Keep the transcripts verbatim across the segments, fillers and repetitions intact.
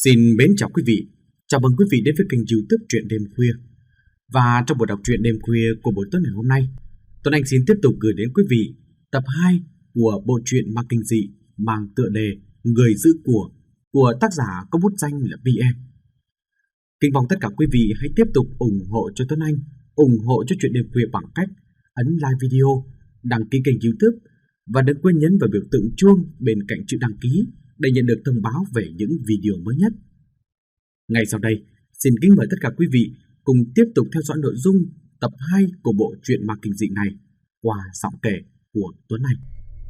Xin mến chào quý vị, chào mừng quý vị đến với kênh YouTube Truyện Đêm Khuya. Và trong buổi đọc truyện đêm khuya của buổi tối ngày hôm nay, Tuấn Anh xin tiếp tục gửi đến quý vị tập hai của bộ truyện ma kinh dị mang tựa đề Người giữ của của tác giả có bút danh là pê em. Kính mong tất cả quý vị hãy tiếp tục ủng hộ cho Tuấn Anh, ủng hộ cho Truyện Đêm Khuya bằng cách ấn like video, đăng ký kênh YouTube và đừng quên nhấn vào biểu tượng chuông bên cạnh chữ đăng ký để nhận được thông báo về những video mới nhất. Ngay sau đây, xin kính mời tất cả quý vị cùng tiếp tục theo dõi nội dung tập hai của bộ truyện ma kinh dị này qua giọng kể của Tuấn Anh.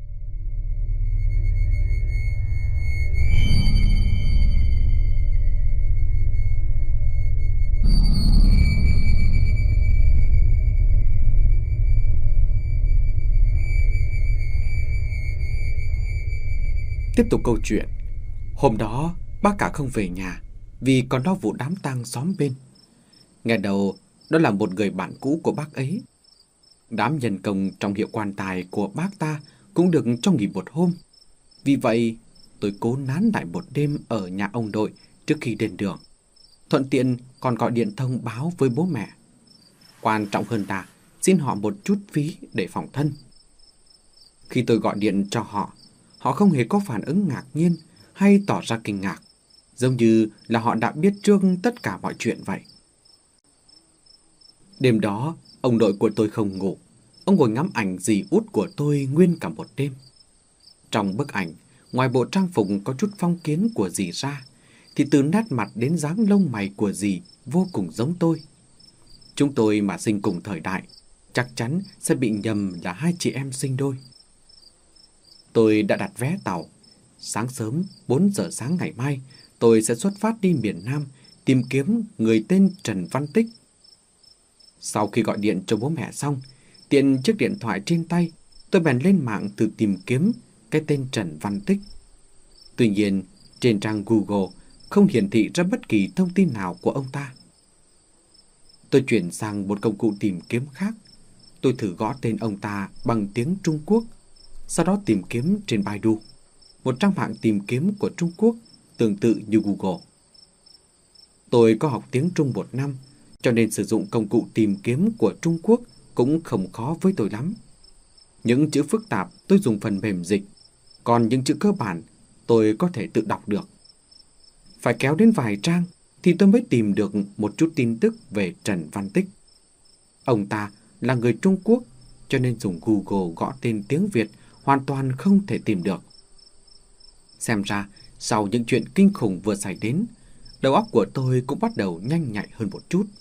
Tiếp tục câu chuyện. Hôm đó bác cả không về nhà vì còn lo vụ đám tang xóm bên. Nghe đầu đó là một người bạn cũ của bác ấy. Đám nhân công trong hiệu quan tài của bác ta cũng được cho nghỉ một hôm. Vì vậy tôi cố nán lại một đêm ở nhà ông đội trước khi lên đường. Thuận tiện còn gọi điện thông báo với bố mẹ. Quan trọng hơn là xin họ một chút phí để phòng thân. Khi tôi gọi điện cho họ, họ không hề có phản ứng ngạc nhiên hay tỏ ra kinh ngạc, giống như là họ đã biết trước tất cả mọi chuyện vậy. Đêm đó, ông nội của tôi không ngủ. Ông ngồi ngắm ảnh dì út của tôi nguyên cả một đêm. Trong bức ảnh, ngoài bộ trang phục có chút phong kiến của dì ra, thì từ nét mặt đến dáng lông mày của dì vô cùng giống tôi. Chúng tôi mà sinh cùng thời đại, chắc chắn sẽ bị nhầm là hai chị em sinh đôi. Tôi đã đặt vé tàu. Sáng sớm, bốn giờ sáng ngày mai, tôi sẽ xuất phát đi miền Nam tìm kiếm người tên Trần Văn Tích. Sau khi gọi điện cho bố mẹ xong, tiện chiếc điện thoại trên tay, tôi bèn lên mạng thử tìm kiếm cái tên Trần Văn Tích. Tuy nhiên, trên trang Google không hiển thị ra bất kỳ thông tin nào của ông ta. Tôi chuyển sang một công cụ tìm kiếm khác. Tôi thử gõ tên ông ta bằng tiếng Trung Quốc, sau đó tìm kiếm trên Baidu, một trang mạng tìm kiếm của Trung Quốc tương tự như Google. Tôi có học tiếng Trung một năm, cho nên sử dụng công cụ tìm kiếm của Trung Quốc cũng không khó với tôi lắm. Những chữ phức tạp tôi dùng phần mềm dịch, còn những chữ cơ bản tôi có thể tự đọc được. Phải kéo đến vài trang thì tôi mới tìm được một chút tin tức về Trần Văn Tích. Ông ta là người Trung Quốc, cho nên dùng Google gõ tên tiếng Việt hoàn toàn không thể tìm được. Xem ra, sau những chuyện kinh khủng vừa xảy đến, đầu óc của tôi cũng bắt đầu nhanh nhạy hơn một chút.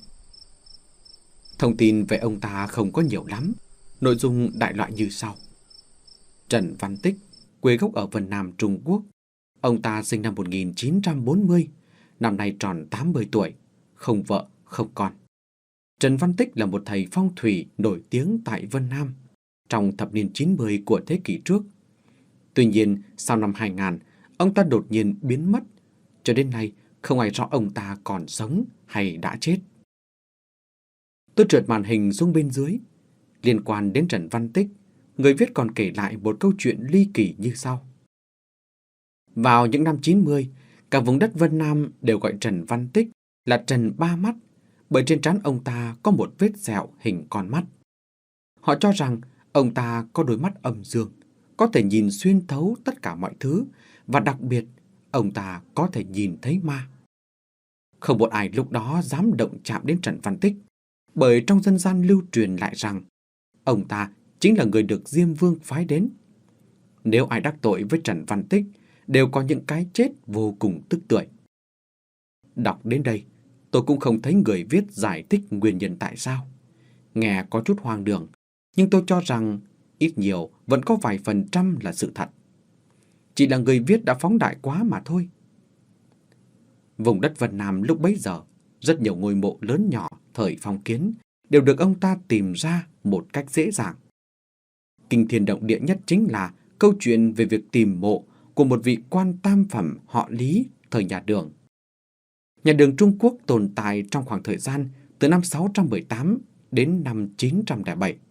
Thông tin về ông ta không có nhiều lắm, nội dung đại loại như sau. Trần Văn Tích, quê gốc ở Vân Nam, Trung Quốc. Ông ta sinh năm một nghìn chín trăm bốn mươi, năm nay tròn tám mươi tuổi, không vợ, không con. Trần Văn Tích là một thầy phong thủy nổi tiếng tại Vân Nam trong thập niên chín mươi của thế kỷ trước. Tuy nhiên, sau năm hai nghìn, ông ta đột nhiên biến mất, cho đến nay không ai rõ ông ta còn sống hay đã chết. Tôi trượt màn hình xuống bên dưới. Liên quan đến Trần Văn Tích, người viết còn kể lại một câu chuyện ly kỳ như sau. Vào những năm chín mươi, cả vùng đất Vân Nam đều gọi Trần Văn Tích là Trần Ba Mắt, bởi trên trán ông ta có một vết sẹo hình con mắt. Họ cho rằng ông ta có đôi mắt âm dương, có thể nhìn xuyên thấu tất cả mọi thứ, và đặc biệt, ông ta có thể nhìn thấy ma. Không một ai lúc đó dám động chạm đến Trần Văn Tích, bởi trong dân gian lưu truyền lại rằng ông ta chính là người được Diêm Vương phái đến. Nếu ai đắc tội với Trần Văn Tích, đều có những cái chết vô cùng tức tưởi. Đọc đến đây, tôi cũng không thấy người viết giải thích nguyên nhân tại sao. Nghe có chút hoang đường, nhưng tôi cho rằng ít nhiều vẫn có vài phần trăm là sự thật. Chỉ là người viết đã phóng đại quá mà thôi. Vùng đất Vân Nam lúc bấy giờ, rất nhiều ngôi mộ lớn nhỏ thời phong kiến đều được ông ta tìm ra một cách dễ dàng. Kinh thiên động địa nhất chính là câu chuyện về việc tìm mộ của một vị quan tam phẩm họ Lý thời nhà Đường. Nhà Đường Trung Quốc tồn tại trong khoảng thời gian từ năm sáu trăm mười tám đến năm chín trăm lẻ bảy.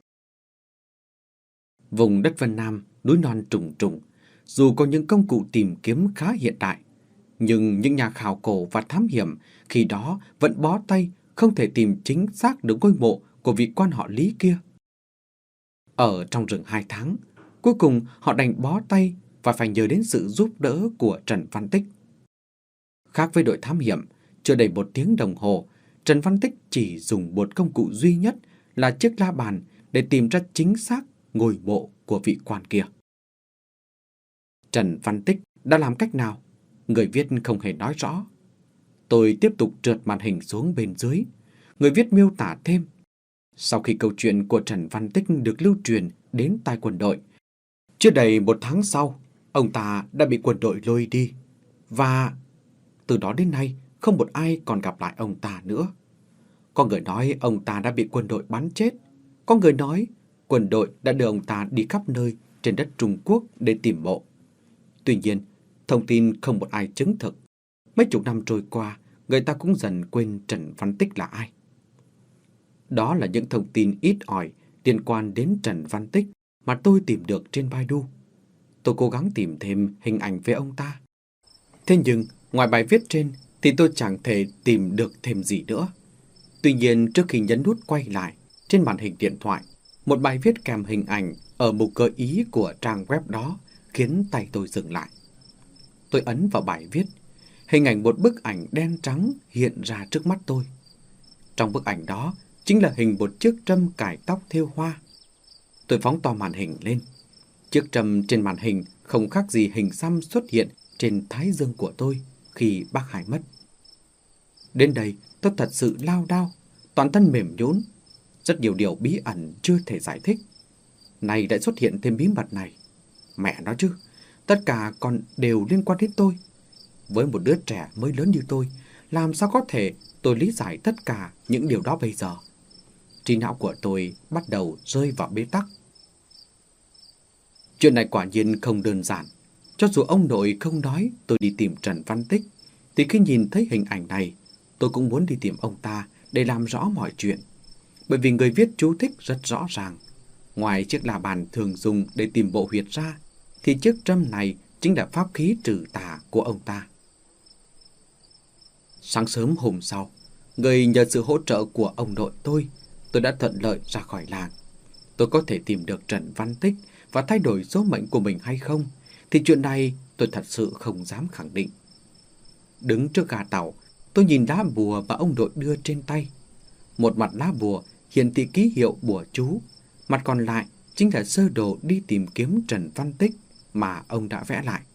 Vùng đất Vân Nam, núi non trùng trùng, dù có những công cụ tìm kiếm khá hiện đại, Nhưng những nhà khảo cổ và thám hiểm khi đó vẫn bó tay không thể tìm chính xác được ngôi mộ của vị quan họ Lý kia. Ở trong rừng hai tháng, cuối cùng họ đành bó tay và phải nhờ đến sự giúp đỡ của Trần Văn Tích. Khác với đội thám hiểm, chưa đầy một tiếng đồng hồ, Trần Văn Tích chỉ dùng một công cụ duy nhất là chiếc la bàn để tìm ra chính xác ngôi mộ của vị quan kia. Trần Văn Tích đã làm cách nào? Người viết không hề nói rõ. Tôi tiếp tục trượt màn hình xuống bên dưới. Người viết miêu tả thêm. Sau khi câu chuyện của Trần Văn Tích được lưu truyền đến tai quân đội, chưa đầy một tháng sau, ông ta đã bị quân đội lôi đi. Và từ đó đến nay, không một ai còn gặp lại ông ta nữa. Có người nói ông ta đã bị quân đội bắn chết. Có người nói quân đội đã đưa ông ta đi khắp nơi trên đất Trung Quốc để tìm mộ. Tuy nhiên, thông tin không một ai chứng thực. Mấy chục năm trôi qua, người ta cũng dần quên Trần Văn Tích là ai. Đó là những thông tin ít ỏi liên quan đến Trần Văn Tích mà tôi tìm được trên Baidu. Tôi cố gắng tìm thêm hình ảnh về ông ta. Thế nhưng, ngoài bài viết trên thì tôi chẳng thể tìm được thêm gì nữa. Tuy nhiên, trước khi nhấn nút quay lại, trên màn hình điện thoại, một bài viết kèm hình ảnh ở mục gợi ý của trang web đó khiến tay tôi dừng lại. Tôi ấn vào bài viết, hình ảnh một bức ảnh đen trắng hiện ra trước mắt tôi. Trong bức ảnh đó chính là hình một chiếc trâm cài tóc thêu hoa. Tôi phóng to màn hình lên. Chiếc trâm trên màn hình không khác gì hình xăm xuất hiện trên thái dương của tôi khi bác Hải mất. Đến đây tôi thật sự lao đao, toàn thân mềm nhũn. Rất nhiều điều bí ẩn chưa thể giải thích. Nay lại xuất hiện thêm bí mật này. Mẹ nói chứ, tất cả còn đều liên quan đến tôi. Với một đứa trẻ mới lớn như tôi, làm sao có thể tôi lý giải tất cả những điều đó bây giờ? Trí não của tôi bắt đầu rơi vào bế tắc. Chuyện này quả nhiên không đơn giản. Cho dù ông nội không nói tôi đi tìm Trần Văn Tích, thì khi nhìn thấy hình ảnh này, tôi cũng muốn đi tìm ông ta để làm rõ mọi chuyện. Bởi vì người viết chú thích rất rõ ràng. Ngoài chiếc la bàn thường dùng để tìm bộ huyệt ra, thì chiếc trâm này chính là pháp khí trừ tà của ông ta. Sáng sớm hôm sau, người nhờ sự hỗ trợ của ông nội tôi, tôi đã thuận lợi ra khỏi làng. Tôi có thể tìm được Trần Văn Tích và thay đổi số mệnh của mình hay không, thì chuyện này tôi thật sự không dám khẳng định. Đứng trước ga tàu, tôi nhìn lá bùa mà ông nội đưa trên tay. Một mặt lá bùa hiển thị ký hiệu bùa chú, mặt còn lại chính là sơ đồ đi tìm kiếm Trần Văn Tích mà ông đã vẽ lại.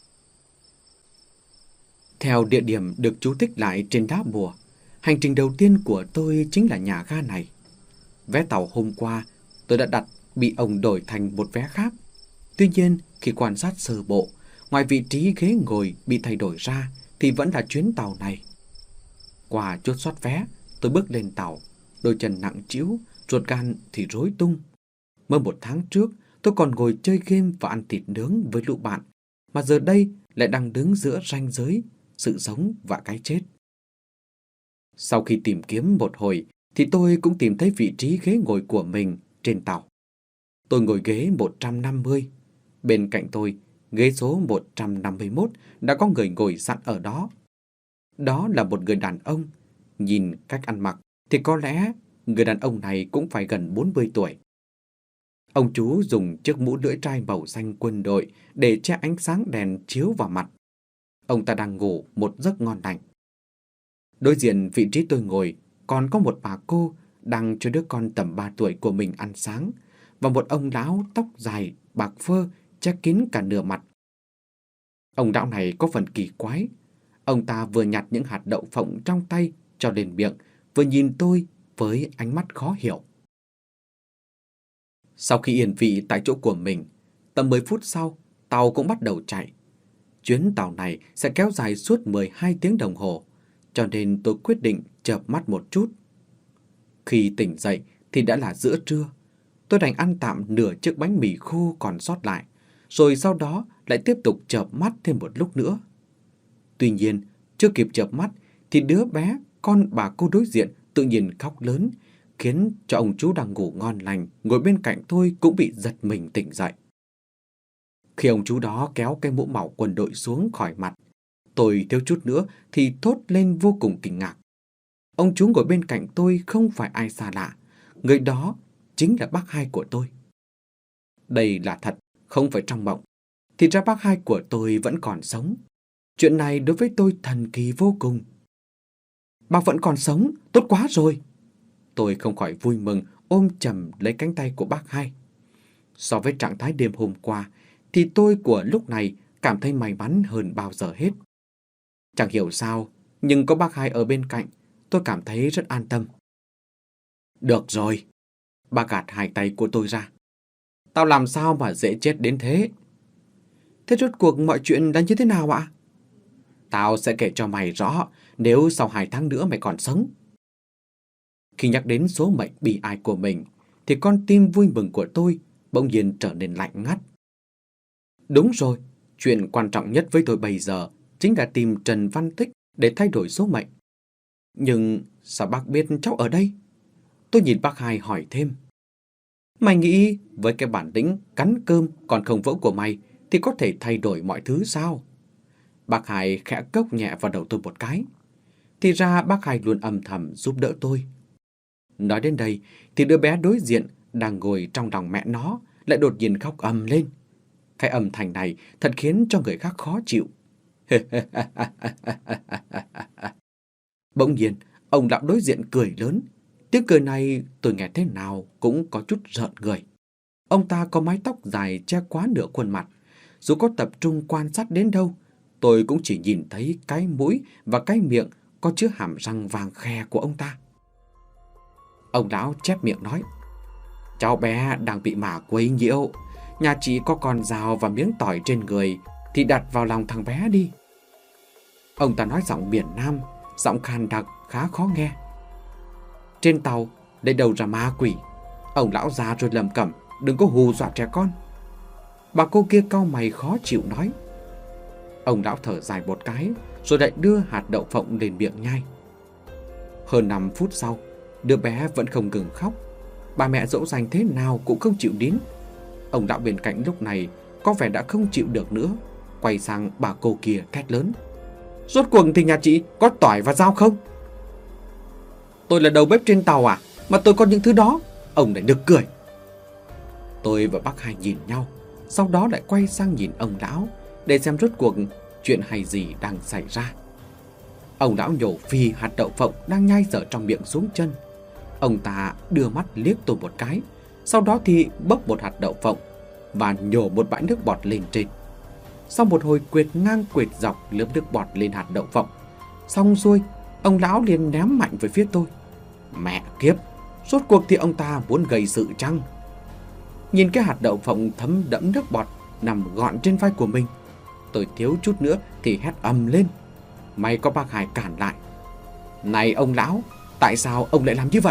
Theo địa điểm được chú thích lại trên lá bùa, hành trình đầu tiên của tôi chính là nhà ga này. Vé tàu hôm qua tôi đã đặt bị ông đổi thành một vé khác. Tuy nhiên, khi quan sát sơ bộ, ngoài vị trí ghế ngồi bị thay đổi ra thì vẫn là chuyến tàu này. Qua chốt soát vé, tôi bước lên tàu, đôi chân nặng trĩu, ruột gan thì rối tung. Mới một tháng trước, tôi còn ngồi chơi game và ăn thịt nướng với lũ bạn, mà giờ đây lại đang đứng giữa ranh giới sự sống và cái chết. Sau khi tìm kiếm một hồi, thì tôi cũng tìm thấy vị trí ghế ngồi của mình trên tàu. Tôi ngồi ghế một trăm năm mươi. Bên cạnh tôi, ghế số một trăm năm mươi mốt đã có người ngồi sẵn ở đó. Đó là một người đàn ông. Nhìn cách ăn mặc thì có lẽ người đàn ông này cũng phải gần bốn mươi tuổi. Ông chú dùng chiếc mũ lưỡi trai màu xanh quân đội để che ánh sáng đèn chiếu vào mặt. Ông ta đang ngủ một giấc ngon lành. Đối diện vị trí tôi ngồi còn có một bà cô đang cho đứa con tầm ba tuổi của mình ăn sáng, và một ông lão tóc dài bạc phơ che kín cả nửa mặt. Ông lão này có phần kỳ quái. Ông ta vừa nhặt những hạt đậu phộng trong tay cho lên miệng, vừa nhìn tôi với ánh mắt khó hiểu. Sau khi yên vị tại chỗ của mình, tầm mười phút sau, tàu cũng bắt đầu chạy. Chuyến tàu này sẽ kéo dài suốt mười hai tiếng đồng hồ, cho nên tôi quyết định chợp mắt một chút. Khi tỉnh dậy thì đã là giữa trưa. Tôi đành ăn tạm nửa chiếc bánh mì khô còn sót lại, rồi sau đó lại tiếp tục chợp mắt thêm một lúc nữa. Tuy nhiên, chưa kịp chợp mắt thì đứa bé, con bà cô đối diện tự nhiên khóc lớn, khiến cho ông chú đang ngủ ngon lành ngồi bên cạnh tôi cũng bị giật mình tỉnh dậy. Khi ông chú đó kéo cái mũ màu quân đội xuống khỏi mặt, Tôi thiếu chút nữa thì thốt lên vô cùng kinh ngạc. Ông chú ngồi bên cạnh tôi không phải ai xa lạ, người đó chính là bác hai của tôi. Đây là thật, không phải trong mộng. Thì ra bác hai của tôi vẫn còn sống. Chuyện này đối với tôi thần kỳ vô cùng. Bác vẫn còn sống, tốt quá rồi. Tôi không khỏi vui mừng ôm chầm lấy cánh tay của bác hai. So với trạng thái đêm hôm qua, thì tôi của lúc này cảm thấy may mắn hơn bao giờ hết. Chẳng hiểu sao, nhưng có bác hai ở bên cạnh, tôi cảm thấy rất an tâm. Được rồi, bác gạt hai tay của tôi ra. Tao làm sao mà dễ chết đến thế? Thế rốt cuộc mọi chuyện đã như thế nào ạ? Tao sẽ kể cho mày rõ nếu sau hai tháng nữa mày còn sống. Khi nhắc đến số mệnh bi ai của mình, thì con tim vui mừng của tôi bỗng nhiên trở nên lạnh ngắt. Đúng rồi, chuyện quan trọng nhất với tôi bây giờ chính là tìm Trần Văn Tích để thay đổi số mệnh. Nhưng sao bác biết cháu ở đây? Tôi nhìn bác hai hỏi thêm. Mày nghĩ với cái bản lĩnh cắn cơm còn không vỡ của mày thì có thể thay đổi mọi thứ sao? Bác hai khẽ cốc nhẹ vào đầu tôi một cái. Thì ra bác hai luôn âm thầm giúp đỡ tôi. Nói đến đây thì đứa bé đối diện đang ngồi trong lòng mẹ nó lại đột nhiên khóc ầm lên. Cái âm thanh này thật khiến cho người khác khó chịu. Bỗng nhiên, ông lão đối diện cười lớn. Tiếng cười này tôi nghe thế nào cũng có chút rợn người. Ông ta có mái tóc dài che quá nửa khuôn mặt. Dù có tập trung quan sát đến đâu, tôi cũng chỉ nhìn thấy cái mũi và cái miệng có chứa hàm răng vàng khè của ông ta. Ông lão chép miệng nói. Cháu bé đang bị ma quấy nhiễu. Nhà chị có con dao và miếng tỏi trên người thì đặt vào lòng thằng bé đi. Ông ta nói giọng miền Nam, giọng khàn đặc khá khó nghe. Trên tàu lấy đầu ra ma quỷ. Ông lão già rồi lầm cẩm, đừng có hù dọa trẻ con. Bà cô kia cau mày khó chịu nói. Ông lão thở dài một cái rồi lại đưa hạt đậu phộng lên miệng nhai. Hơn năm phút sau, đứa bé vẫn không ngừng khóc. Bà mẹ dỗ dành thế nào cũng không chịu nín. Ông lão bên cạnh lúc này có vẻ đã không chịu được nữa, quay sang bà cô kia thét lớn. Rốt cuộc thì nhà chị có tỏi và rau không? Tôi là đầu bếp trên tàu à, mà tôi có những thứ đó? Ông lại nực cười. Tôi và bác hai nhìn nhau, sau đó lại quay sang nhìn ông lão để xem rốt cuộc chuyện hay gì đang xảy ra. Ông lão nhổ phì hạt đậu phộng đang nhai dở trong miệng xuống chân. Ông ta đưa mắt liếc tôi một cái, sau đó thì bốc một hạt đậu phộng và nhổ một bãi nước bọt lên trên. Sau một hồi quệt ngang quệt dọc lớp nước bọt lên hạt đậu phộng, xong xuôi, ông lão liền ném mạnh về phía tôi. Mẹ kiếp, rốt cuộc thì ông ta muốn gây sự chăng? Nhìn cái hạt đậu phộng thấm đẫm nước bọt nằm gọn trên vai của mình, tôi thiếu chút nữa thì hét ầm lên. May có bác Hải cản lại. Này ông lão, tại sao ông lại làm như vậy?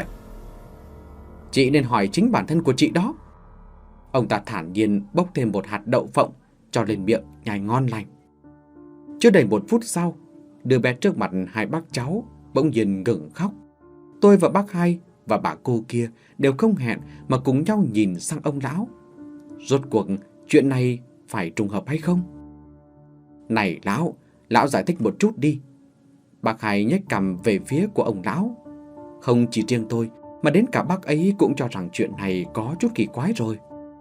Chị nên hỏi chính bản thân của chị đó. Ông ta thản nhiên bốc thêm một hạt đậu phộng cho lên miệng nhai ngon lành. Chưa đầy một phút sau, đứa bé trước mặt hai bác cháu bỗng nhiên ngừng khóc. Tôi và bác hai và bà cô kia đều không hẹn mà cùng nhau nhìn sang ông lão. Rốt cuộc chuyện này phải trùng hợp hay không? Này lão, lão giải thích một chút đi. Bác hai nhếch cằm về phía của ông lão. Không chỉ riêng tôi mà đến cả bác ấy cũng cho rằng chuyện này có chút kỳ quái rồi.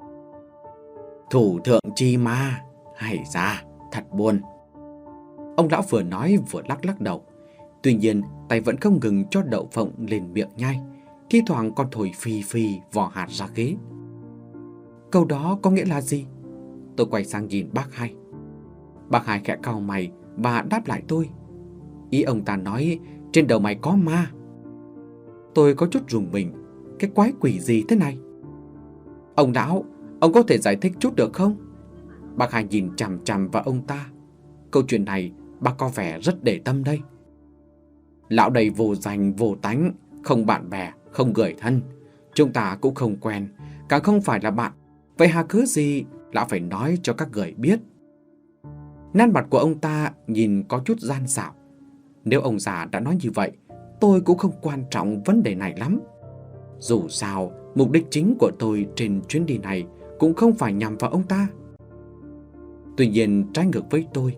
Thủ thượng chi ma, hay ra, thật buồn. Ông lão vừa nói vừa lắc lắc đầu. Tuy nhiên tay vẫn không ngừng cho đậu phộng lên miệng nhai, thi thoảng còn thổi phì phì vỏ hạt ra ghế. Câu đó có nghĩa là gì? Tôi quay sang nhìn bác hai. Bác hai khẽ cau mày và đáp lại tôi. Ý ông ta nói trên đầu mày có ma. Tôi có chút rùng mình. Cái quái quỷ gì thế này? Ông lão, ông có thể giải thích chút được không? Bác hai nhìn chằm chằm vào ông ta. Câu chuyện này bác có vẻ rất để tâm đây. Lão đầy vô danh vô tánh, không bạn bè, không người thân. Chúng ta cũng không quen, càng không phải là bạn. Vậy hà cớ gì lão phải nói cho các người biết? Nét mặt của ông ta nhìn có chút gian xảo. Nếu ông già đã nói như vậy, tôi cũng không quan trọng vấn đề này lắm. Dù sao, mục đích chính của tôi trên chuyến đi này cũng không phải nhằm vào ông ta. Tuy nhiên, trái ngược với tôi,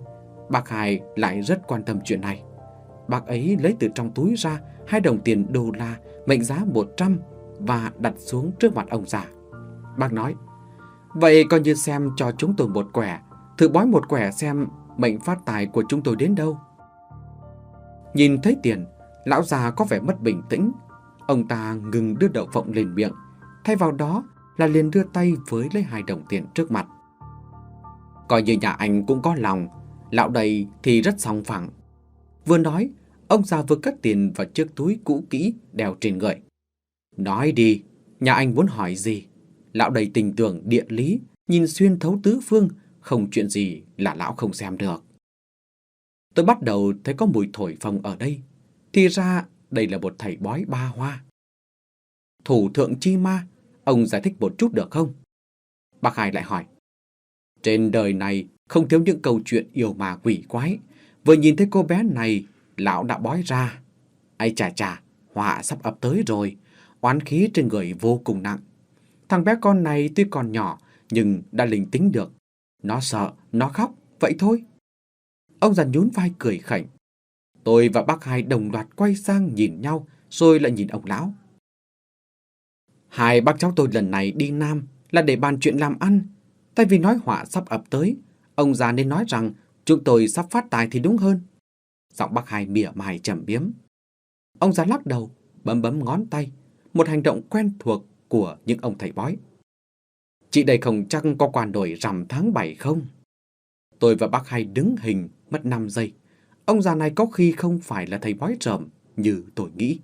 Bác Hai lại rất quan tâm chuyện này. Bác ấy lấy từ trong túi ra hai đồng tiền đô la mệnh giá một trăm và đặt xuống trước mặt ông già. Bác nói: "Vậy coi như xem cho chúng tôi một quẻ, thử bói một quẻ xem mệnh phát tài của chúng tôi đến đâu." Nhìn thấy tiền, lão già có vẻ mất bình tĩnh. Ông ta ngừng đưa đậu phộng lên miệng, thay vào đó là liền đưa tay với lấy hai đồng tiền trước mặt. "Coi như nhà anh cũng có lòng, lão đây thì rất sòng phẳng." Vừa nói, ông già vừa cất tiền vào chiếc túi cũ kỹ đeo trên người. "Nói đi, nhà anh muốn hỏi gì? Lão đầy tình tưởng địa lý, nhìn xuyên thấu tứ phương, không chuyện gì là lão không xem được." Tôi bắt đầu thấy có mùi thổi phồng ở đây. Thì ra đây là một thầy bói ba hoa. "Thủ thượng chi ma, ông giải thích một chút được không?" Bác Hai lại hỏi. "Trên đời này không thiếu những câu chuyện yêu ma quỷ quái. Vừa nhìn thấy cô bé này, lão đã bói ra. Ây chà chà, họa sắp ập tới rồi, oán khí trên người vô cùng nặng. Thằng bé con này tuy còn nhỏ nhưng đã linh tính được. Nó sợ, nó khóc, vậy thôi." Ông già nhún vai cười khẩy. Tôi và bác Hai đồng loạt quay sang nhìn nhau, rồi lại nhìn ông lão. "Hai bác cháu tôi lần này đi Nam là để bàn chuyện làm ăn. Thay vì nói họa sắp ập tới, ông già nên nói rằng chúng tôi sắp phát tài thì đúng hơn." Giọng bác Hai mỉa mai trầm biếm. Ông già lắc đầu, bấm bấm ngón tay, một hành động quen thuộc của những ông thầy bói. "Chị đây không chắc có qua nổi rằm tháng bảy không?" Tôi và bác Hai đứng hình mất năm giây. Ông già này có khi không phải là thầy bói rợm như tôi nghĩ.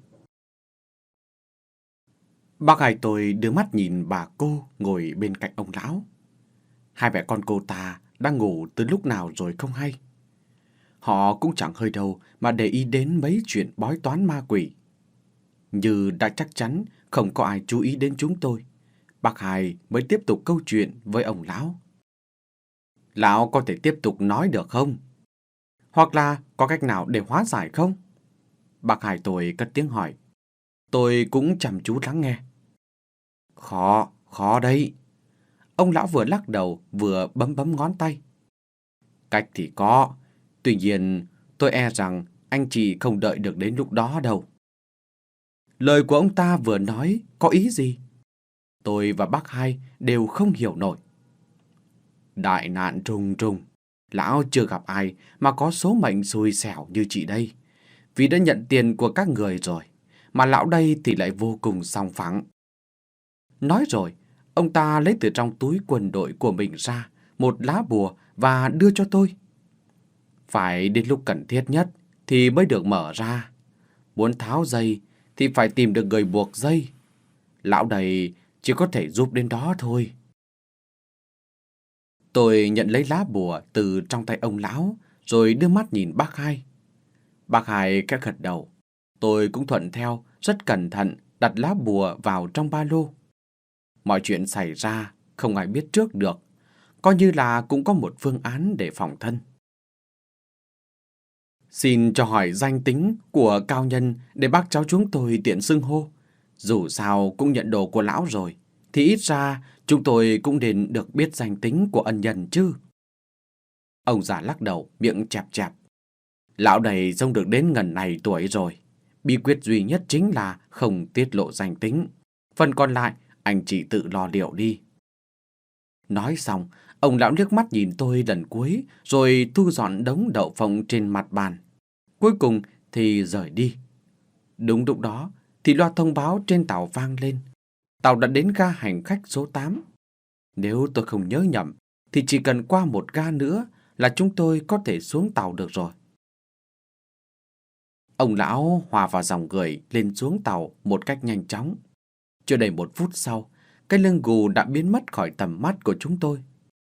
Bác Hai tôi đưa mắt nhìn bà cô ngồi bên cạnh ông lão. Hai mẹ con cô ta đang ngủ từ lúc nào rồi không hay. Họ cũng chẳng hơi đâu mà để ý đến mấy chuyện bói toán ma quỷ. Như đã chắc chắn không có ai chú ý đến chúng tôi, bác Hai mới tiếp tục câu chuyện với ông lão. "Lão có thể tiếp tục nói được không? Hoặc là có cách nào để hóa giải không?" Bác Hai tôi cất tiếng hỏi. Tôi cũng chăm chú lắng nghe. Khó, khó đấy." Ông lão vừa lắc đầu vừa bấm bấm ngón tay. "Cách thì có, tuy nhiên tôi e rằng anh chị không đợi được đến lúc đó đâu." Lời của ông ta vừa nói có ý gì? Tôi và bác Hai đều không hiểu nổi. Đại nạn trùng trùng, lão chưa gặp ai mà có số mệnh xui xẻo như chị đây. Vì đã nhận tiền của các người rồi, mà lão đây thì lại vô cùng sòng phẳng. Nói rồi, ông ta lấy từ trong túi quần đội của mình ra một lá bùa và đưa cho tôi. Phải đến lúc cần thiết nhất thì mới được mở ra. Muốn tháo dây thì phải tìm được người buộc dây. Lão đây chỉ có thể giúp đến đó thôi. Tôi nhận lấy lá bùa từ trong tay ông lão, rồi đưa mắt nhìn bác Hai. Bác Hai khẽ gật đầu. Tôi cũng thuận theo, rất cẩn thận đặt lá bùa vào trong ba lô. Mọi chuyện xảy ra không ai biết trước được, coi như là cũng có một phương án để phòng thân. Xin cho hỏi danh tính của cao nhân để bác cháu chúng tôi tiện xưng hô. Dù sao cũng nhận đồ của lão rồi, thì ít ra chúng tôi cũng nên được biết danh tính của ân nhân chứ. Ông già lắc đầu, miệng chẹp chẹp. Lão này sống được đến ngần này tuổi rồi. Bí quyết duy nhất chính là không tiết lộ danh tính. Phần còn lại, anh chị tự lo liệu đi. Nói xong, ông lão liếc mắt nhìn tôi lần cuối, rồi thu dọn đống đậu phộng trên mặt bàn. Cuối cùng thì rời đi. Đúng lúc đó, thì loa thông báo trên tàu vang lên. Tàu đã đến ga hành khách số tám. Nếu tôi không nhớ nhầm, thì chỉ cần qua một ga nữa là chúng tôi có thể xuống tàu được rồi. Ông lão hòa vào dòng người lên xuống tàu một cách nhanh chóng. Chưa đầy một phút sau, cái lưng gù đã biến mất khỏi tầm mắt của chúng tôi.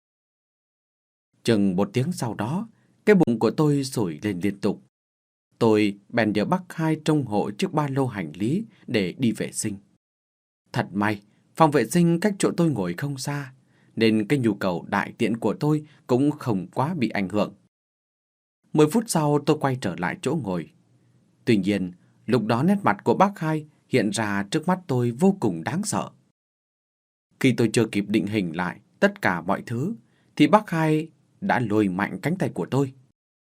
Chừng một tiếng sau đó, cái bụng của tôi sủi lên liên tục. Tôi bèn nhờ bác Hai trông hộ chiếc ba lô hành lý để đi vệ sinh. Thật may, phòng vệ sinh cách chỗ tôi ngồi không xa, nên cái nhu cầu đại tiện của tôi cũng không quá bị ảnh hưởng. Mười phút sau tôi quay trở lại chỗ ngồi. Tuy nhiên, lúc đó nét mặt của bác Hai hiện ra trước mắt tôi vô cùng đáng sợ. Khi tôi chưa kịp định hình lại tất cả mọi thứ, thì bác Hai đã lôi mạnh cánh tay của tôi.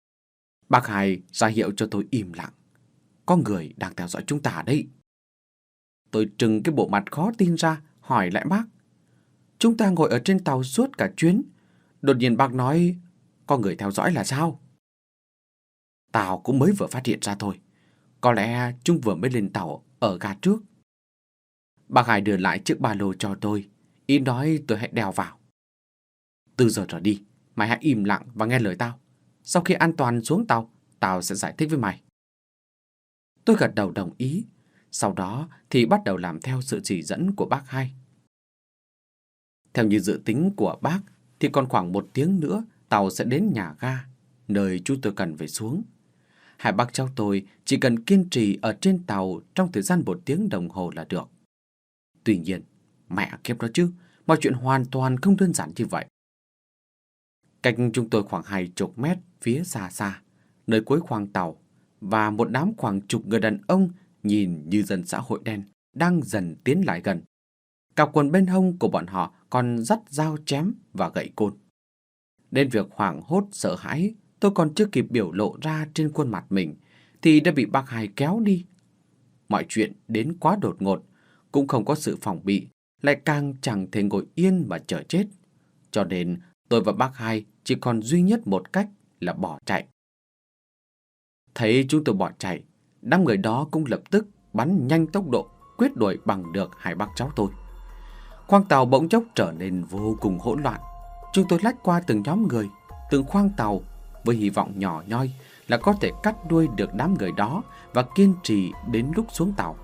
Bác Hai ra hiệu cho tôi im lặng. Có người đang theo dõi chúng ta đấy. Tôi trừng cái bộ mặt khó tin ra, hỏi lại bác. Chúng ta ngồi ở trên tàu suốt cả chuyến. Đột nhiên bác nói, có người theo dõi là sao? Tao cũng mới vừa phát hiện ra thôi. Có lẽ chúng vừa mới lên tàu ở ga trước. Bác Hai đưa lại chiếc ba lô cho tôi, ý nói tôi hãy đeo vào. Từ giờ trở đi, mày hãy im lặng và nghe lời tao. Sau khi an toàn xuống tàu, tao sẽ giải thích với mày. Tôi gật đầu đồng ý. Sau đó thì bắt đầu làm theo sự chỉ dẫn của bác Hai. Theo như dự tính của bác thì còn khoảng một tiếng nữa tàu sẽ đến nhà ga, nơi chúng tôi cần phải xuống. Hai bác cháu tôi chỉ cần kiên trì ở trên tàu trong thời gian một tiếng đồng hồ là được. Tuy nhiên, mẹ kiếp đó chứ, mọi chuyện hoàn toàn không đơn giản như vậy. Cách chúng tôi khoảng hai chục mét phía xa xa, nơi cuối khoang tàu, và một đám khoảng chục người đàn ông nhìn như dân xã hội đen đang dần tiến lại gần. Cặp quần bên hông của bọn họ còn dắt dao chém và gậy côn. Đến việc hoảng hốt sợ hãi, tôi còn chưa kịp biểu lộ ra trên khuôn mặt mình thì đã bị bác Hai kéo đi. Mọi chuyện đến quá đột ngột, cũng không có sự phòng bị, lại càng chẳng thể ngồi yên mà chờ chết. Cho nên tôi và bác Hai chỉ còn duy nhất một cách là bỏ chạy. Thấy chúng tôi bỏ chạy, đám người đó cũng lập tức bắn nhanh tốc độ, quyết đuổi bằng được hai bác cháu tôi. Khoang tàu bỗng chốc trở nên vô cùng hỗn loạn. Chúng tôi lách qua từng nhóm người, từng khoang tàu với hy vọng nhỏ nhoi là có thể cắt đuôi được đám người đó và kiên trì đến lúc xuống tàu.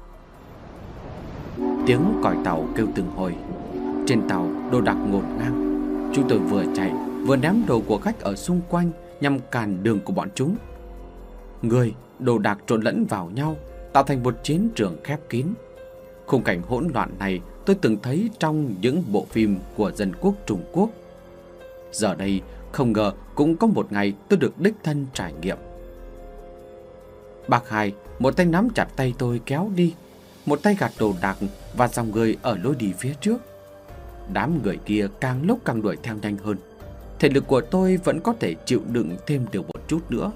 Tiếng còi tàu kêu từng hồi. Trên tàu đồ đạc ngổn ngang. Chúng tôi vừa chạy vừa ném đồ của khách ở xung quanh nhằm cản đường của bọn chúng. Người, đồ đạc trộn lẫn vào nhau, tạo thành một chiến trường khép kín. Khung cảnh hỗn loạn này tôi từng thấy trong những bộ phim của dân quốc Trung Quốc. Giờ đây không ngờ cũng có một ngày tôi được đích thân trải nghiệm. Bác Hai một tay nắm chặt tay tôi kéo đi, một tay gạt đồ đạc và dòng người ở lối đi phía trước. Đám người kia càng lúc càng đuổi theo nhanh hơn. Thể lực của tôi vẫn có thể chịu đựng thêm được một chút nữa.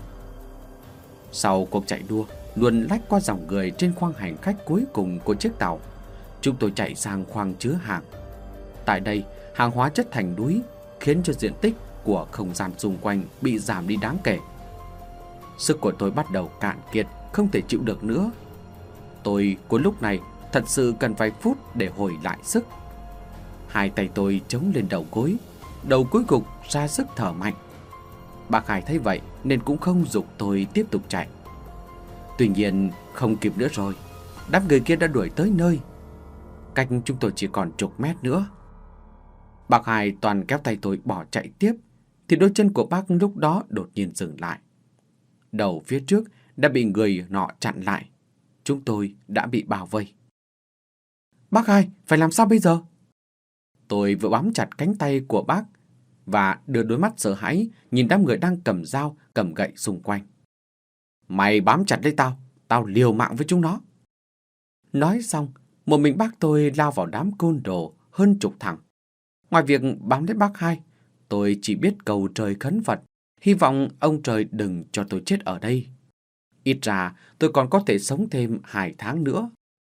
Sau cuộc chạy đua luồn lách qua dòng người trên khoang hành khách cuối cùng của chiếc tàu, chúng tôi chạy sang khoang chứa hàng. Tại đây, hàng hóa chất thành núi, khiến cho diện tích của không gian xung quanh bị giảm đi đáng kể. Sức của tôi bắt đầu cạn kiệt, không thể chịu được nữa. Tôi của lúc này thật sự cần vài phút để hồi lại sức. Hai tay tôi chống lên đầu gối, đầu gối gục ra sức thở mạnh. Bác Hai thấy vậy nên cũng không giục tôi tiếp tục chạy. Tuy nhiên không kịp nữa rồi, đám người kia đã đuổi tới nơi. Cách chúng tôi chỉ còn chục mét nữa. Bác Hai toàn kéo tay tôi bỏ chạy tiếp, thì đôi chân của bác lúc đó đột nhiên dừng lại. Đầu phía trước đã bị người nọ chặn lại. Chúng tôi đã bị bao vây. Bác Hai, phải làm sao bây giờ? Tôi vừa bám chặt cánh tay của bác và đưa đôi mắt sợ hãi nhìn đám người đang cầm dao, cầm gậy xung quanh. Mày bám chặt lấy tao, tao liều mạng với chúng nó. Nói xong, một mình bác tôi lao vào đám côn đồ hơn chục thằng. Ngoài việc bám lấy bác Hai, tôi chỉ biết cầu trời khấn Phật, hy vọng ông trời đừng cho tôi chết ở đây. Ít ra tôi còn có thể sống thêm hai tháng nữa.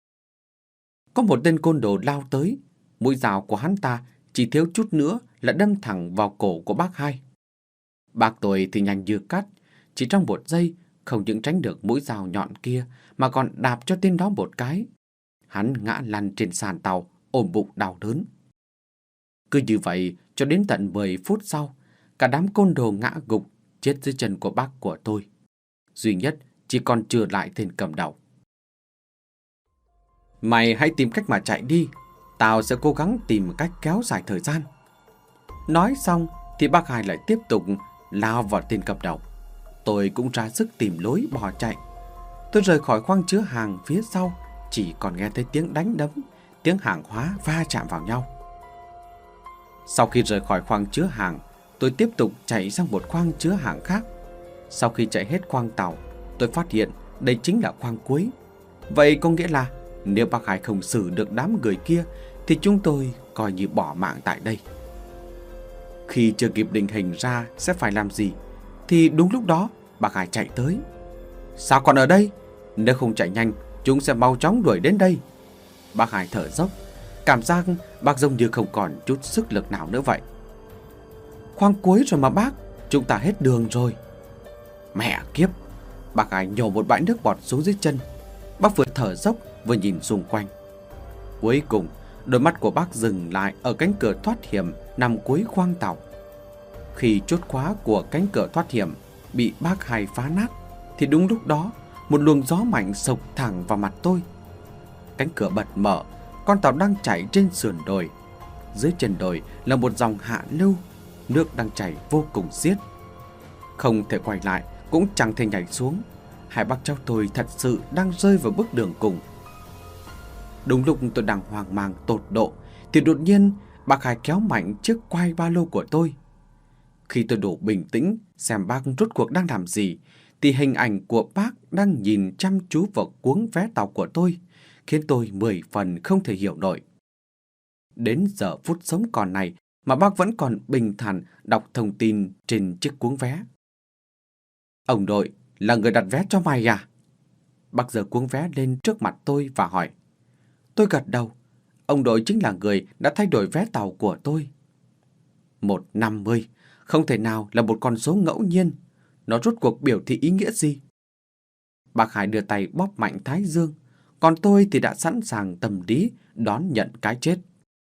Có một tên côn đồ lao tới, mũi dao của hắn ta chỉ thiếu chút nữa là đâm thẳng vào cổ của bác Hai. Bác tôi thì nhanh như cắt, chỉ trong một giây không những tránh được mũi dao nhọn kia mà còn đạp cho tên đó một cái. Hắn ngã lăn trên sàn tàu, ôm bụng đau đớn. Cứ như vậy cho đến tận mười phút sau, cả đám côn đồ ngã gục chết dưới chân của bác của tôi. Duy nhất chỉ còn trừ lại tên cầm đầu. Mày hãy tìm cách mà chạy đi, tao sẽ cố gắng tìm cách kéo dài thời gian. Nói xong thì bác Hai lại tiếp tục lao vào tên cầm đầu. Tôi cũng ra sức tìm lối bỏ chạy. Tôi rời khỏi khoang chứa hàng phía sau, chỉ còn nghe thấy tiếng đánh đấm, tiếng hàng hóa va chạm vào nhau. Sau khi rời khỏi khoang chứa hàng, tôi tiếp tục chạy sang một khoang chứa hàng khác. Sau khi chạy hết khoang tàu, tôi phát hiện đây chính là khoang cuối. Vậy có nghĩa là nếu bác Hai không xử được đám người kia thì chúng tôi coi như bỏ mạng tại đây. Khi chưa kịp định hình ra sẽ phải làm gì thì đúng lúc đó Bác Hai chạy tới. Sao còn ở đây? Nếu không chạy nhanh, chúng sẽ mau chóng đuổi đến đây. Bác Hai thở dốc, cảm giác bác giống như không còn chút sức lực nào nữa vậy. Khoang cuối rồi mà bác, chúng ta hết đường rồi. Mẹ kiếp! Bác Hai nhổ một bãi nước bọt xuống dưới chân. Bác vừa thở dốc vừa nhìn xung quanh. Cuối cùng, đôi mắt của bác dừng lại ở cánh cửa thoát hiểm nằm cuối khoang tàu. Khi chốt khóa của cánh cửa thoát hiểm bị bác Hai phá nát, thì đúng lúc đó một luồng gió mạnh sộc thẳng vào mặt tôi. Cánh cửa bật mở, con tàu đang chảy trên sườn đồi. Dưới chân đồi là một dòng hạ lưu, nước đang chảy vô cùng xiết. Không thể quay lại, cũng chẳng thể nhảy xuống. Hai bác cháu tôi thật sự đang rơi vào bước đường cùng. Đúng lúc tôi đang hoang mang tột độ, thì đột nhiên bác Hai kéo mạnh chiếc quai ba lô của tôi. Khi tôi đủ bình tĩnh xem bác rốt cuộc đang làm gì, thì hình ảnh của bác đang nhìn chăm chú vào cuống vé tàu của tôi khiến tôi mười phần không thể hiểu nổi. Đến giờ phút sống còn này mà bác vẫn còn bình thản đọc thông tin trên chiếc cuống vé. Ông đội là người đặt vé cho mày à? Bác giơ cuống vé lên trước mặt tôi và hỏi. Tôi gật đầu. Ông đội chính là người đã thay đổi vé tàu của tôi. một năm mươi không thể nào là một con số ngẫu nhiên. Nó rốt cuộc biểu thị ý nghĩa gì? Bác Hai đưa tay bóp mạnh thái dương, còn tôi thì đã sẵn sàng tâm lý đón nhận cái chết.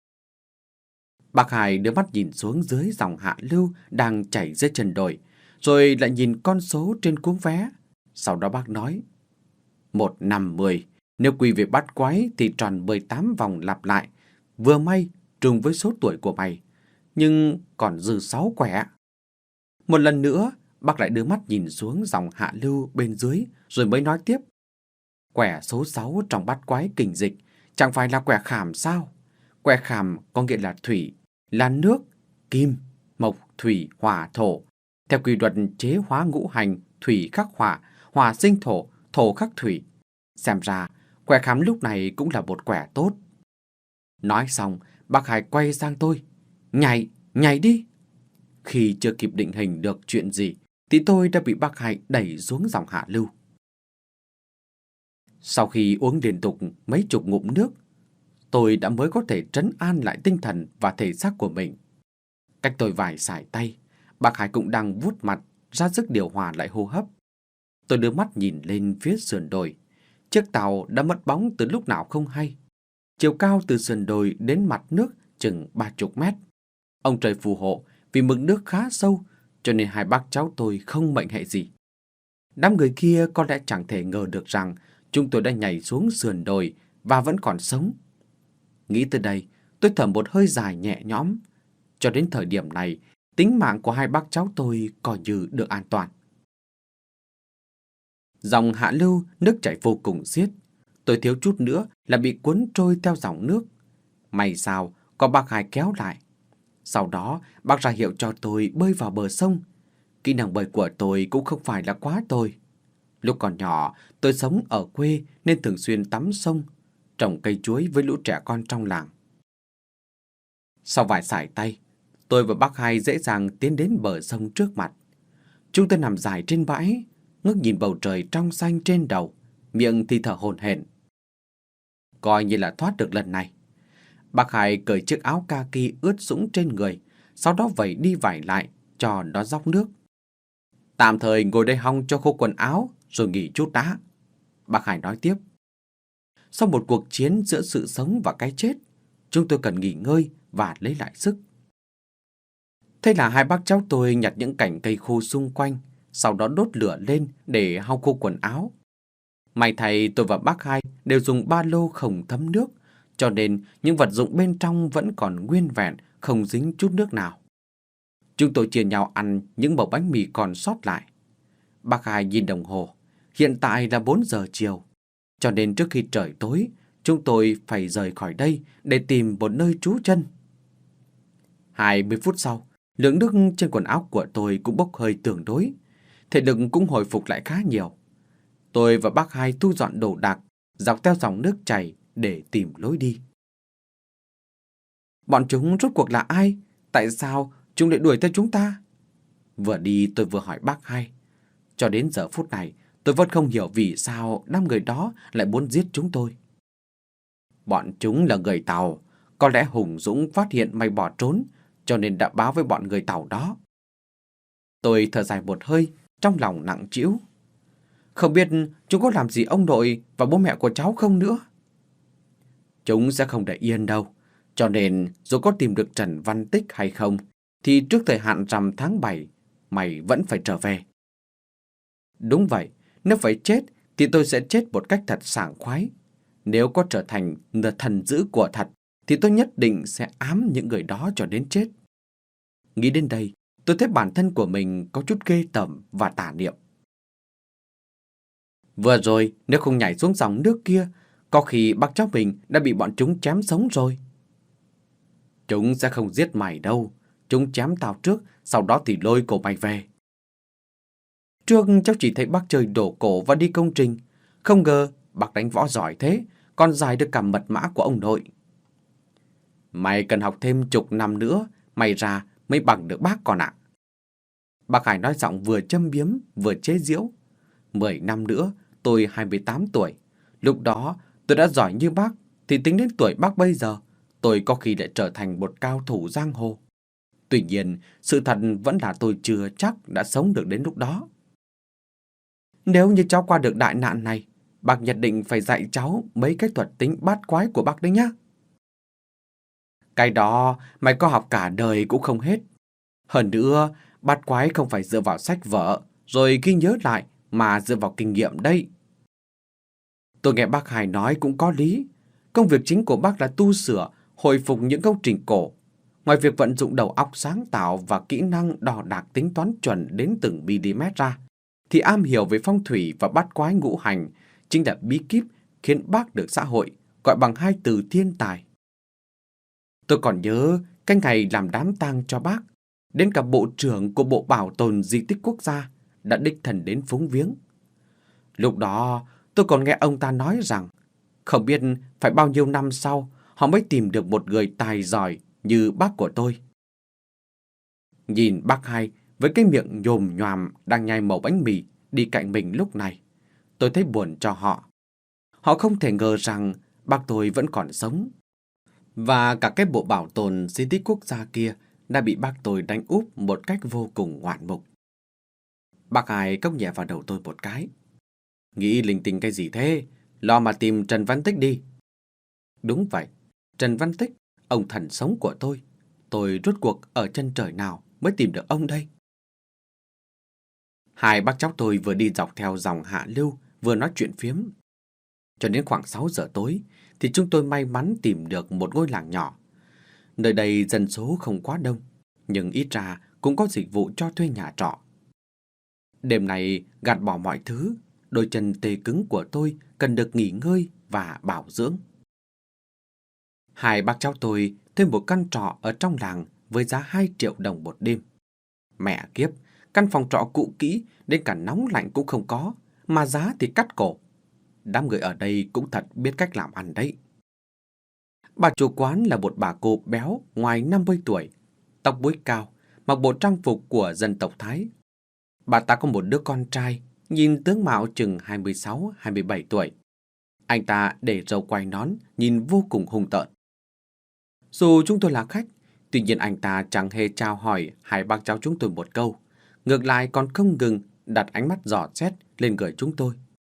Bác Hai đưa mắt nhìn xuống dưới dòng hạ lưu đang chảy dưới chân đồi, rồi lại nhìn con số trên cuống vé. Sau đó bác nói, một năm mười, nếu quy về bắt quái thì tròn mười tám vòng lặp lại, vừa may trùng với số tuổi của mày, nhưng còn dư sáu quẻ. Một lần nữa, bác lại đưa mắt nhìn xuống dòng hạ lưu bên dưới, rồi mới nói tiếp. Quẻ số sáu trong bát quái kình dịch chẳng phải là quẻ khảm sao? Quẻ khảm có nghĩa là thủy, là nước, kim, mộc, thủy, hỏa, thổ. Theo quy luật chế hóa ngũ hành, thủy khắc hỏa, hỏa sinh thổ, thổ khắc thủy. Xem ra, quẻ khảm lúc này cũng là một quẻ tốt. Nói xong, bác Hai quay sang tôi. Nhảy, nhảy đi! Khi chưa kịp định hình được chuyện gì, thì tôi đã bị bác Hai đẩy xuống dòng hạ lưu. Sau khi uống liên tục mấy chục ngụm nước, tôi đã mới có thể trấn an lại tinh thần và thể xác của mình. Cách tôi vài sải tay, bác Hai cũng đang vuốt mặt, ra sức điều hòa lại hô hấp. Tôi đưa mắt nhìn lên phía sườn đồi. Chiếc tàu đã mất bóng từ lúc nào không hay. Chiều cao từ sườn đồi đến mặt nước chừng ba chục mét. Ông trời phù hộ, vì mực nước khá sâu, cho nên hai bác cháu tôi không mệnh hệ gì. Đám người kia có lẽ chẳng thể ngờ được rằng chúng tôi đã nhảy xuống sườn đồi và vẫn còn sống. Nghĩ tới đây, tôi thở một hơi dài nhẹ nhõm. Cho đến thời điểm này, tính mạng của hai bác cháu tôi coi như được an toàn. Dòng hạ lưu, nước chảy vô cùng xiết. Tôi thiếu chút nữa là bị cuốn trôi theo dòng nước. May sao có bác Hai kéo lại. Sau đó, bác ra hiệu cho tôi bơi vào bờ sông. Kỹ năng bơi của tôi cũng không phải là quá tồi. Lúc còn nhỏ, tôi sống ở quê nên thường xuyên tắm sông, trồng cây chuối với lũ trẻ con trong làng. Sau vài sải tay, tôi và bác Hai dễ dàng tiến đến bờ sông trước mặt. Chúng tôi nằm dài trên bãi, ngước nhìn bầu trời trong xanh trên đầu, miệng thì thở hổn hển. Coi như là thoát được lần này. Bác Hai cởi chiếc áo kaki ướt sũng trên người, sau đó vẩy đi vẩy lại cho nó dóc nước. Tạm thời ngồi đây hong cho khô quần áo rồi nghỉ chút đã. Bác Hai nói tiếp. Sau một cuộc chiến giữa sự sống và cái chết, chúng tôi cần nghỉ ngơi và lấy lại sức. Thế là hai bác cháu tôi nhặt những cành cây khô xung quanh, sau đó đốt lửa lên để hong khô quần áo. May thay tôi và bác Hai đều dùng ba lô không thấm nước, cho nên những vật dụng bên trong vẫn còn nguyên vẹn, không dính chút nước nào. Chúng tôi chia nhau ăn những mẩu bánh mì còn sót lại. Bác Hai nhìn đồng hồ, hiện tại là bốn giờ chiều, cho nên trước khi trời tối, chúng tôi phải rời khỏi đây để tìm một nơi trú chân. Hai mươi phút sau, lượng nước trên quần áo của tôi cũng bốc hơi tương đối, thể lực cũng hồi phục lại khá nhiều. Tôi và bác Hai thu dọn đồ đạc, dọc theo dòng nước chảy để tìm lối đi. Bọn chúng rốt cuộc là ai? Tại sao chúng lại đuổi theo chúng ta? Vừa đi tôi vừa hỏi bác Hai. Cho đến giờ phút này, tôi vẫn không hiểu vì sao đám người đó lại muốn giết chúng tôi. Bọn chúng là người Tàu, có lẽ Hùng Dũng phát hiện mày bỏ trốn, cho nên đã báo với bọn người Tàu đó. Tôi thở dài một hơi, trong lòng nặng trĩu. Không biết chúng có làm gì ông nội và bố mẹ của cháu không nữa? Chúng sẽ không để yên đâu. Cho nên dù có tìm được Trần Văn Tích hay không, thì trước thời hạn rằm tháng bảy, mày vẫn phải trở về. Đúng vậy, nếu phải chết thì tôi sẽ chết một cách thật sảng khoái. Nếu có trở thành nửa thần dữ của thật, thì tôi nhất định sẽ ám những người đó cho đến chết. Nghĩ đến đây, tôi thấy bản thân của mình có chút ghê tởm và tà niệm. Vừa rồi, nếu không nhảy xuống dòng nước kia, có khi bác cháu mình đã bị bọn chúng chém sống rồi. Chúng sẽ không giết mày đâu. Chúng chém tao trước, sau đó thì lôi cổ mày về. Trước cháu chỉ thấy bác chơi đổ cổ và đi công trình. Không ngờ bác đánh võ giỏi thế, còn giải được cả mật mã của ông nội. Mày cần học thêm chục năm nữa, mày ra mới bằng được bác con ạ. Bác Hải nói giọng vừa châm biếm vừa chế giễu. Mười năm nữa, tôi hai mươi tám tuổi. Lúc đó tôi đã giỏi như bác, thì tính đến tuổi bác bây giờ, tôi có khi lại trở thành một cao thủ giang hồ. Tuy nhiên, sự thật vẫn là tôi chưa chắc đã sống được đến lúc đó. Nếu như cháu qua được đại nạn này, bác nhất định phải dạy cháu mấy cái thuật tính bát quái của bác đấy nhá. Cái đó mày có học cả đời cũng không hết. Hơn nữa, bát quái không phải dựa vào sách vở, rồi ghi nhớ lại, mà dựa vào kinh nghiệm đây. Tôi nghe bác Hải nói cũng có lý. Công việc chính của bác là tu sửa, hồi phục những công trình cổ. Ngoài việc vận dụng đầu óc sáng tạo và kỹ năng đo đạc tính toán chuẩn đến từng mm ra, thì am hiểu về phong thủy và bát quái ngũ hành chính là bí kíp khiến bác được xã hội gọi bằng hai từ thiên tài. Tôi còn nhớ cái ngày làm đám tang cho bác, đến cả bộ trưởng của Bộ Bảo tồn Di tích Quốc gia đã đích thân đến phúng viếng. Lúc đó tôi còn nghe ông ta nói rằng không biết phải bao nhiêu năm sau họ mới tìm được một người tài giỏi như bác của tôi. Nhìn bác Hai với cái miệng nhồm nhoàm đang nhai mẩu bánh mì đi cạnh mình lúc này, tôi thấy buồn cho họ. Họ không thể ngờ rằng bác tôi vẫn còn sống. Và cả cái bộ bảo tồn di tích quốc gia kia đã bị bác tôi đánh úp một cách vô cùng ngoạn mục. Bác Hai cốc nhẹ vào đầu tôi một cái. Nghĩ linh tinh cái gì thế? Lo mà tìm Trần Văn Tích đi. Đúng vậy, Trần Văn Tích, ông thần sống của tôi. Tôi rốt cuộc ở chân trời nào mới tìm được ông đây? Hai bác cháu tôi vừa đi dọc theo dòng hạ lưu, vừa nói chuyện phiếm. Cho đến khoảng sáu giờ tối, thì chúng tôi may mắn tìm được một ngôi làng nhỏ. Nơi đây dân số không quá đông, nhưng ít ra cũng có dịch vụ cho thuê nhà trọ. Đêm này gạt bỏ mọi thứ, đôi chân tê cứng của tôi cần được nghỉ ngơi và bảo dưỡng. Hai bác cháu tôi thuê một căn trọ ở trong làng với giá hai triệu đồng một đêm. Mẹ kiếp, căn phòng trọ cũ kỹ đến cả nóng lạnh cũng không có, mà giá thì cắt cổ. Đám người ở đây cũng thật biết cách làm ăn đấy. Bà chủ quán là một bà cô béo ngoài năm mươi tuổi, tóc búi cao, mặc bộ trang phục của dân tộc Thái. Bà ta có một đứa con trai, nhìn tướng mạo chừng hai mươi sáu hai mươi bảy tuổi. Anh ta để râu quai nón, nhìn vô cùng hung tợn. Dù chúng tôi là khách, tuy nhiên anh ta chẳng hề chào hỏi hai bác cháu chúng tôi một câu, ngược lại còn không ngừng đặt ánh mắt dò xét lên người chúng tôi.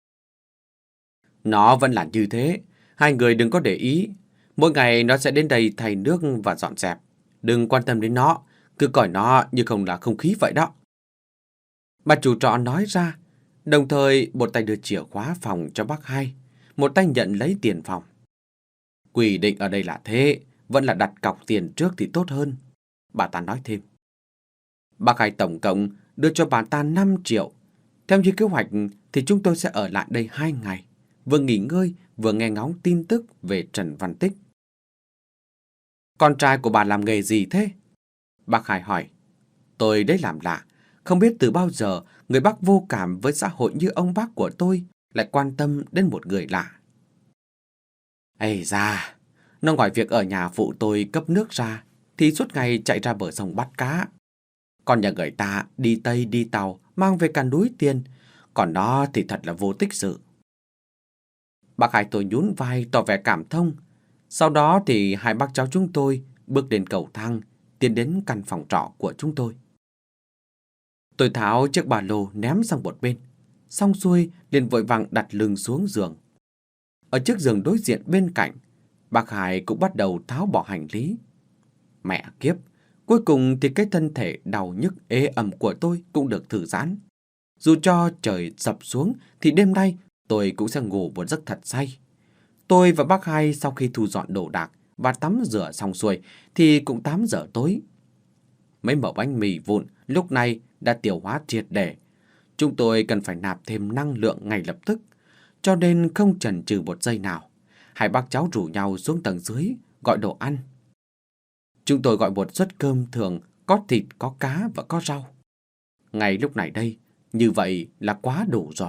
Nó vẫn là như thế, hai người đừng có để ý. Mỗi ngày nó sẽ đến đây thay nước và dọn dẹp. Đừng quan tâm đến nó, cứ coi nó như không là không khí vậy đó. Bà chủ trọ nói ra, đồng thời một tay đưa chìa khóa phòng cho bác Hai, một tay nhận lấy tiền phòng. Quy định ở đây là thế, vẫn là đặt cọc tiền trước thì tốt hơn, bà ta nói thêm. Bác Hai tổng cộng đưa cho bà ta năm triệu. Theo như kế hoạch thì chúng tôi sẽ ở lại đây hai ngày, vừa nghỉ ngơi vừa nghe ngóng tin tức về Trần Văn Tích. Con trai của bà làm nghề gì thế? Bác Hai hỏi. Tôi đấy làm lạ, không biết từ bao giờ người bác vô cảm với xã hội như ông bác của tôi lại quan tâm đến một người lạ. Ây da, nó ngoài việc ở nhà phụ tôi cấp nước ra thì suốt ngày chạy ra bờ sông bắt cá. Còn nhà người ta đi Tây đi Tàu mang về cả núi tiền, Còn nó thì thật là vô tích sự. Bác hai tôi nhún vai tỏ vẻ cảm thông. Sau đó thì hai bác cháu chúng tôi bước lên cầu thang, tiến đến căn phòng trọ của chúng tôi. Tôi tháo chiếc ba lô ném sang một bên, xong xuôi liền vội vàng đặt lưng xuống giường. Ở chiếc giường đối diện bên cạnh, bác Hải cũng bắt đầu tháo bỏ hành lý. Mẹ kiếp, cuối cùng thì cái thân thể đau nhức ê ẩm của tôi cũng được thư giãn. Dù cho trời sập xuống thì đêm nay tôi cũng sẽ ngủ một giấc thật say. Tôi và bác Hai sau khi thu dọn đồ đạc và tắm rửa xong xuôi thì cũng tám giờ tối. Mấy mẩu bánh mì vụn lúc này đã tiêu hóa triệt để. Chúng tôi cần phải nạp thêm năng lượng ngay lập tức, cho nên không chần chừ một giây nào. Hai bác cháu rủ nhau xuống tầng dưới gọi đồ ăn. Chúng tôi gọi một suất cơm thường, có thịt, có cá và có rau. Ngay lúc này đây, như vậy là quá đủ rồi.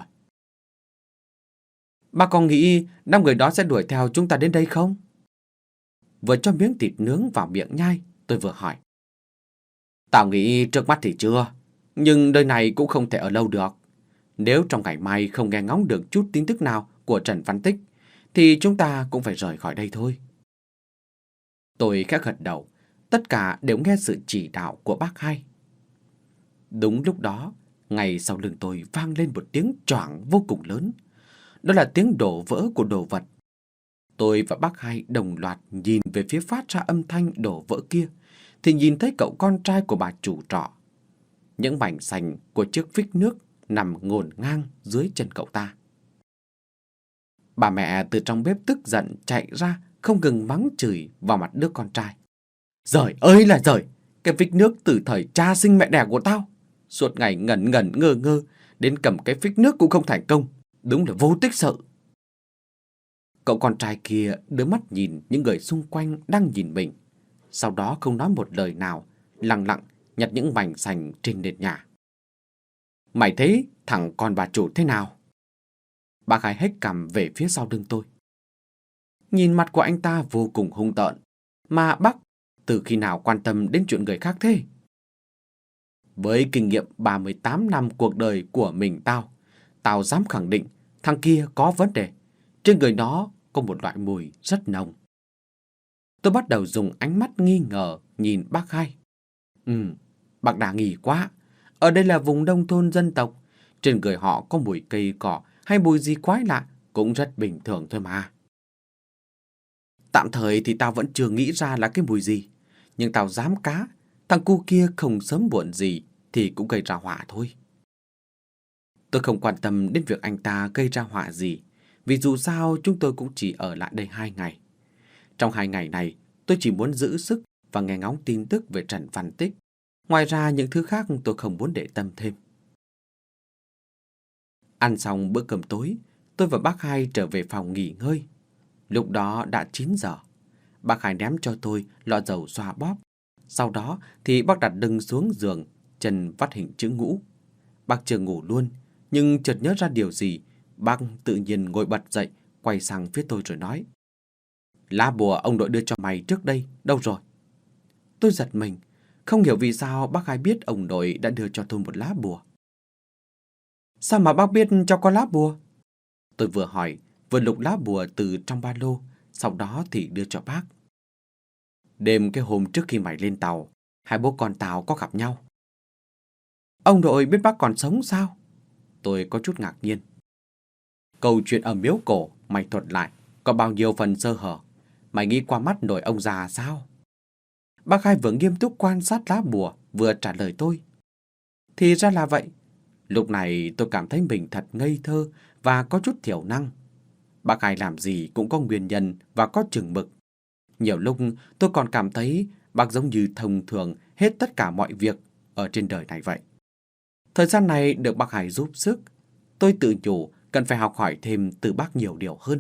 Bác có nghĩ năm người đó sẽ đuổi theo chúng ta đến đây không? Vừa cho miếng thịt nướng vào miệng nhai, tôi vừa hỏi. Tao nghĩ trước mắt thì chưa, nhưng nơi này cũng không thể ở lâu được. Nếu trong ngày mai không nghe ngóng được chút tin tức nào của Trần Văn Tích, thì chúng ta cũng phải rời khỏi đây thôi. Tôi khẽ gật đầu, tất cả đều nghe sự chỉ đạo của bác Hai. Đúng lúc đó, ngay sau lưng tôi vang lên một tiếng choảng vô cùng lớn. Đó là tiếng đổ vỡ của đồ vật. Tôi và bác Hai đồng loạt nhìn về phía phát ra âm thanh đổ vỡ kia, thì nhìn thấy cậu con trai của bà chủ trọ. Những mảnh sành của chiếc phích nước nằm ngổn ngang dưới chân cậu ta. Bà mẹ từ trong bếp tức giận chạy ra, không ngừng mắng chửi vào mặt đứa con trai. Giời ơi là giời, cái phích nước từ thời cha sinh mẹ đẻ của tao. Suốt ngày ngẩn ngẩn ngơ ngơ, đến cầm cái phích nước cũng không thành công. Đúng là vô tích sự. Cậu con trai kia đưa mắt nhìn những người xung quanh đang nhìn mình. Sau đó không nói một lời nào, lặng lặng nhặt những mảnh sành trên nền nhà. Mày thấy thằng con bà chủ thế nào? Bác Hai hét cằm về phía sau lưng tôi. Nhìn mặt của anh ta vô cùng hung tợn. Mà bác từ khi nào quan tâm đến chuyện người khác thế? Với kinh nghiệm ba mươi tám năm cuộc đời của mình tao, tao dám khẳng định thằng kia có vấn đề. Trên người nó có một loại mùi rất nồng. Tôi bắt đầu dùng ánh mắt nghi ngờ nhìn bác Hai. Ừ, bác đa nghi quá. Ở đây là vùng nông thôn dân tộc. Trên người họ có mùi cây cỏ hay mùi gì quái lạ cũng rất bình thường thôi mà. Tạm thời thì tao vẫn chưa nghĩ ra là cái mùi gì. Nhưng tao dám cá, thằng cu kia không sớm muộn gì thì cũng gây ra họa thôi. Tôi không quan tâm đến việc anh ta gây ra họa gì, vì dù sao chúng tôi cũng chỉ ở lại đây hai ngày. Trong hai ngày này, tôi chỉ muốn giữ sức và nghe ngóng tin tức về Trần Văn Tích. Ngoài ra những thứ khác tôi không muốn để tâm thêm. Ăn xong bữa cơm tối, tôi và bác Hai trở về phòng nghỉ ngơi. Lúc đó đã chín giờ. Bác Hai ném cho tôi lọ dầu xoa bóp. Sau đó thì bác đặt lưng xuống giường, chân vắt hình chữ ngũ. Bác chưa ngủ luôn, nhưng chợt nhớ ra điều gì, bác tự nhiên ngồi bật dậy, quay sang phía tôi rồi nói. Lá bùa ông nội đưa cho mày trước đây, đâu rồi? Tôi giật mình, không hiểu vì sao bác Hai biết ông nội đã đưa cho tôi một lá bùa. Sao mà bác biết cho có lá bùa? Tôi vừa hỏi, vừa lục lá bùa từ trong ba lô, sau đó thì đưa cho bác. Đêm cái hôm trước khi mày lên tàu, hai bố con tao có gặp nhau. Ông nội biết bác còn sống sao? Tôi có chút ngạc nhiên. Câu chuyện ở miếu cổ mày thuật lại có bao nhiêu phần sơ hở? Mày nghĩ qua mắt nội ông già sao? Bác Hai vừa nghiêm túc quan sát lá bùa, vừa trả lời tôi. Thì ra là vậy. Lúc này tôi cảm thấy mình thật ngây thơ và có chút thiểu năng. Bác Hai làm gì cũng có nguyên nhân và có chừng mực. Nhiều lúc tôi còn cảm thấy bác giống như thông thường hết tất cả mọi việc ở trên đời này vậy. Thời gian này được bác Hai giúp sức, tôi tự nhủ cần phải học hỏi thêm từ bác nhiều điều hơn.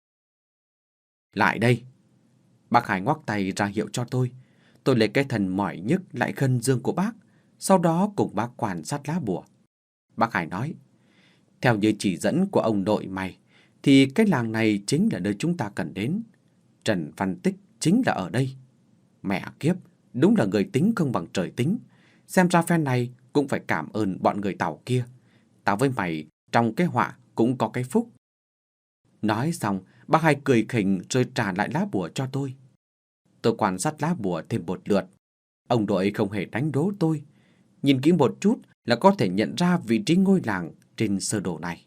Lại đây. Bác Hai ngoắc tay ra hiệu cho tôi. Tôi lấy cái thần mỏi nhức lại gần giường của bác, sau đó cùng bác quan sát lá bùa. Bác Hai nói, theo như chỉ dẫn của ông nội mày, thì cái làng này chính là nơi chúng ta cần đến. Trần Văn Tích chính là ở đây. Mẹ kiếp, đúng là người tính không bằng trời tính. Xem ra phen này cũng phải cảm ơn bọn người Tàu kia. Tao với mày trong cái họa cũng có cái phúc. Nói xong, bác Hai cười khỉnh rồi trả lại lá bùa cho tôi. Tôi quan sát lá bùa thêm một lượt. Ông đội không hề đánh đố tôi. Nhìn kỹ một chút là có thể nhận ra vị trí ngôi làng trên sơ đồ này.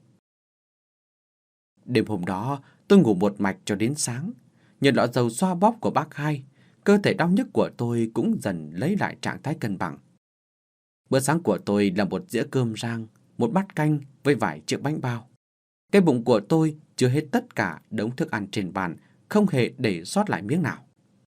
Đêm hôm đó, tôi ngủ một mạch cho đến sáng. Nhờ lọ dầu xoa bóp của bác Hai, cơ thể đau nhức của tôi cũng dần lấy lại trạng thái cân bằng. Bữa sáng của tôi là một dĩa cơm rang, một bát canh với vài chiếc bánh bao. Cái bụng của tôi chứa hết tất cả đống thức ăn trên bàn, không hề để sót lại miếng nào.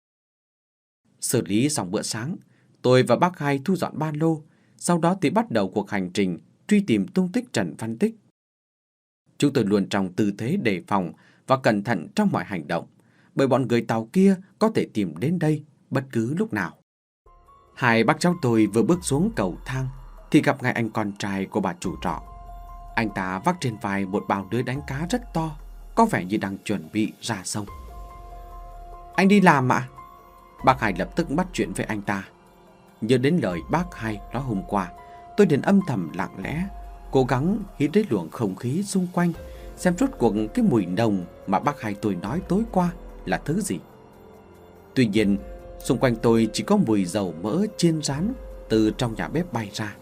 Xử lý xong bữa sáng, tôi và bác Hai thu dọn ba lô, sau đó thì bắt đầu cuộc hành trình truy tìm tung tích Trần Văn Tích. Chúng tôi luôn trong tư thế đề phòng và cẩn thận trong mọi hành động, bởi bọn người Tàu kia có thể tìm đến đây bất cứ lúc nào. Hai bác cháu tôi vừa bước xuống cầu thang thì gặp ngay anh con trai của bà chủ trọ. Anh ta vác trên vai một bao lưới đánh cá rất to, có vẻ như đang chuẩn bị ra sông. Anh đi làm ạ? Bác Hai lập tức bắt chuyện với anh ta. Nhớ đến lời bác Hai nói hôm qua, tôi liền âm thầm lặng lẽ, cố gắng hít lấy luồng không khí xung quanh, xem rốt cuộc cái mùi nồng mà bác Hai tôi nói tối qua là thứ gì. Tuy nhiên, xung quanh tôi chỉ có mùi dầu mỡ chiên rán từ trong nhà bếp bay ra.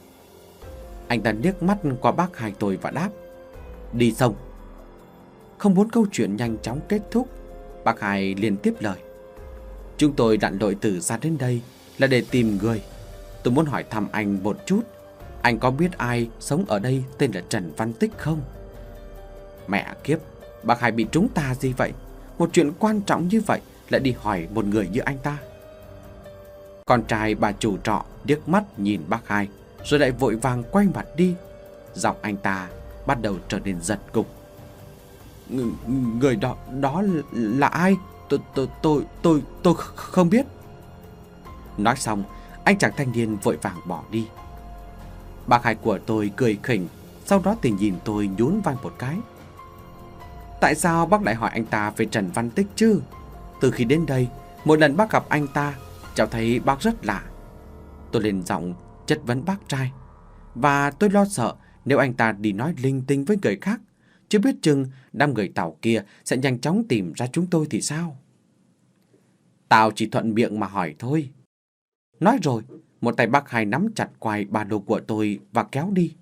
Anh ta liếc mắt qua bác Hai tôi và đáp: đi sông. Không muốn câu chuyện nhanh chóng kết thúc, bác Hai liền tiếp lời: chúng tôi lặn lội từ xa đến đây là để tìm người. Tôi muốn hỏi thăm anh một chút. Anh có biết ai sống ở đây tên là Trần Văn Tích không? Mẹ kiếp, bác Hai bị trúng tà gì vậy? Một chuyện quan trọng như vậy lại đi hỏi một người như anh ta. Con trai bà chủ trọ liếc mắt nhìn bác Hai, rồi lại vội vàng quay mặt đi. Giọng anh ta bắt đầu trở nên giật gục. Ng- người đó đó là ai? Tôi tôi tôi tôi tôi không biết. Nói xong, anh chàng thanh niên vội vàng bỏ đi. Bác Hai của tôi cười khỉnh, sau đó thì nhìn tôi nhún vai một cái. Tại sao bác lại hỏi anh ta về Trần Văn Tích chứ? Từ khi đến đây, mỗi lần bác gặp anh ta, cháu thấy bác rất lạ. Tôi lên giọng chất vấn bác trai. Và tôi lo sợ nếu anh ta đi nói linh tinh với người khác, chưa biết chừng đám người Tàu kia sẽ nhanh chóng tìm ra chúng tôi thì sao? Tao chỉ thuận miệng mà hỏi thôi. Nói rồi, một tay bác Hai nắm chặt quai ba lô của tôi và kéo đi.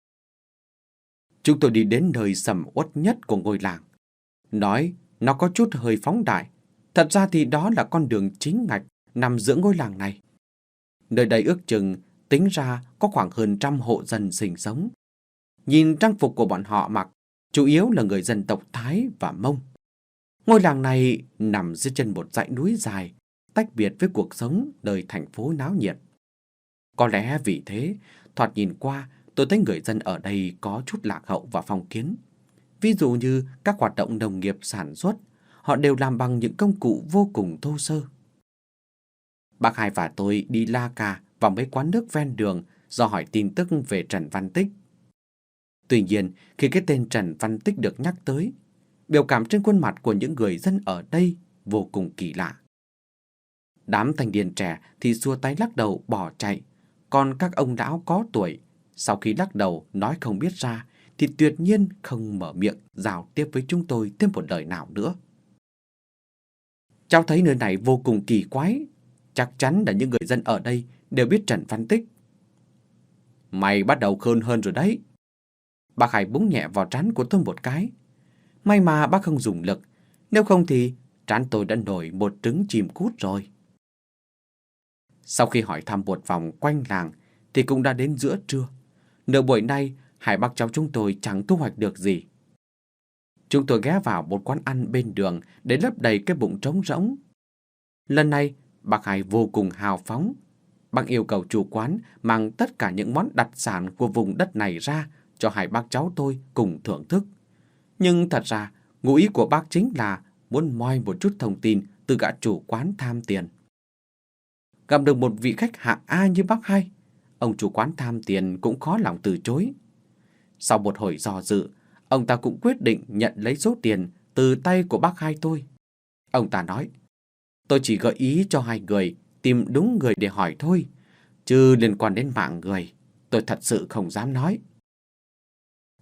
Chúng tôi đi đến nơi sầm uất nhất của ngôi làng. Nói nó có chút hơi phóng đại, thật ra thì đó là con đường chính ngạch nằm giữa ngôi làng này. Nơi đây ước chừng tính ra có khoảng hơn trăm hộ dân sinh sống. Nhìn trang phục của bọn họ mặc, chủ yếu là người dân tộc Thái và Mông. Ngôi làng này nằm dưới chân một dãy núi dài, tách biệt với cuộc sống đời thành phố náo nhiệt. Có lẽ vì thế, thoạt nhìn qua, tôi thấy người dân ở đây có chút lạc hậu và phong kiến. Ví dụ như các hoạt động nông nghiệp sản xuất, họ đều làm bằng những công cụ vô cùng thô sơ. Bác Hai và tôi đi la cà vào mấy quán nước ven đường do hỏi tin tức về Trần Văn Tích. Tuy nhiên, khi cái tên Trần Văn Tích được nhắc tới, biểu cảm trên khuôn mặt của những người dân ở đây vô cùng kỳ lạ. Đám thanh niên trẻ thì xua tay lắc đầu bỏ chạy, còn các ông lão có tuổi, sau khi lắc đầu nói không biết ra, thì tuyệt nhiên không mở miệng giao tiếp với chúng tôi thêm một lời nào nữa. Cháu thấy nơi này vô cùng kỳ quái, chắc chắn là những người dân ở đây đều biết Trần Văn Tích. Mày bắt đầu khôn hơn rồi đấy. Bác Hai búng nhẹ vào trán của tôi một cái. May mà bác không dùng lực, nếu không thì trán tôi đã nổi một trứng chim cút rồi. Sau khi hỏi thăm một vòng quanh làng thì cũng đã đến giữa trưa. Nửa buổi nay, hai bác cháu chúng tôi chẳng thu hoạch được gì. Chúng tôi ghé vào một quán ăn bên đường để lấp đầy cái bụng trống rỗng. Lần này, bác Hai vô cùng hào phóng. Bác yêu cầu chủ quán mang tất cả những món đặc sản của vùng đất này ra cho hai bác cháu tôi cùng thưởng thức. Nhưng thật ra, ngụ ý của bác chính là muốn moi một chút thông tin từ gã chủ quán tham tiền. Gặp được một vị khách hạng A như bác Hai, ông chủ quán tham tiền cũng khó lòng từ chối. Sau một hồi dò dự, ông ta cũng quyết định nhận lấy số tiền từ tay của bác Hai tôi. Ông ta nói, tôi chỉ gợi ý cho hai người tìm đúng người để hỏi thôi, chứ liên quan đến mạng người, tôi thật sự không dám nói.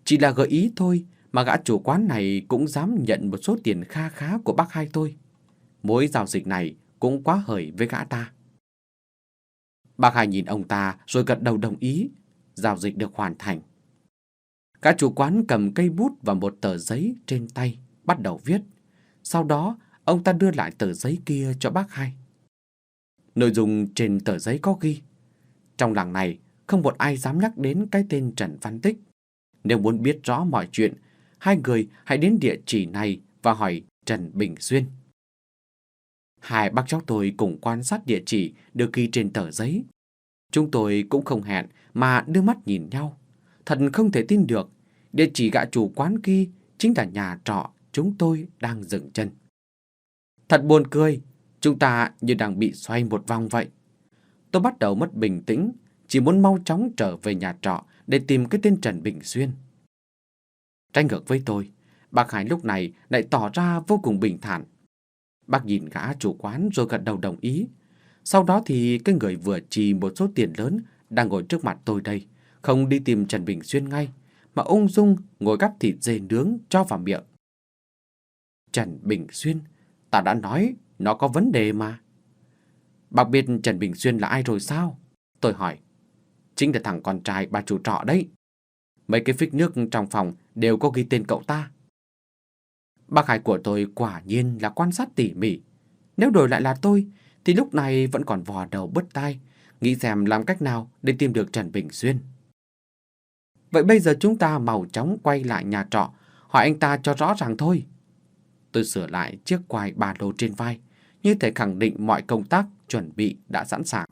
Chỉ là gợi ý thôi mà gã chủ quán này cũng dám nhận một số tiền kha khá của bác hai tôi. Mối giao dịch này cũng quá hời với gã ta. Bác hai nhìn ông ta rồi gật đầu đồng ý. Giao dịch được hoàn thành. Gã chủ quán cầm cây bút và một tờ giấy trên tay, bắt đầu viết. Sau đó, ông ta đưa lại tờ giấy kia cho bác hai. Nội dung trên tờ giấy có ghi: trong làng này, không một ai dám nhắc đến cái tên Trần Văn Tích. Nếu muốn biết rõ mọi chuyện, hai người hãy đến địa chỉ này và hỏi Trần Bình Xuyên. Hai bác cháu tôi cùng quan sát địa chỉ được ghi trên tờ giấy. Chúng tôi cũng không hẹn mà đưa mắt nhìn nhau. Thật không thể tin được, địa chỉ gã chủ quán ghi chính là nhà trọ chúng tôi đang dừng chân. Thật buồn cười, chúng ta như đang bị xoay một vòng vậy. Tôi bắt đầu mất bình tĩnh, chỉ muốn mau chóng trở về nhà trọ để tìm cái tên Trần Bình Xuyên. Trái ngược với tôi, bác Hải lúc này lại tỏ ra vô cùng bình thản. Bác nhìn gã chủ quán rồi gật đầu đồng ý. Sau đó thì cái người vừa trì một số tiền lớn đang ngồi trước mặt tôi đây, không đi tìm Trần Bình Xuyên ngay, mà ung dung ngồi gắp thịt dê nướng cho vào miệng. Trần Bình Xuyên, ta đã nói nó có vấn đề mà. Bác biết Trần Bình Xuyên là ai rồi sao? Tôi hỏi. Chính là thằng con trai bà chủ trọ đấy. Mấy cái phích nước trong phòng đều có ghi tên cậu ta. Bác Hải của tôi quả nhiên là quan sát tỉ mỉ. Nếu đổi lại là tôi, thì lúc này vẫn còn vò đầu bứt tai, nghĩ xem làm cách nào để tìm được Trần Bình Xuyên. Vậy bây giờ chúng ta mau chóng quay lại nhà trọ, hỏi anh ta cho rõ ràng thôi. Tôi sửa lại chiếc quai ba lô trên vai, như thể khẳng định mọi công tác chuẩn bị đã sẵn sàng.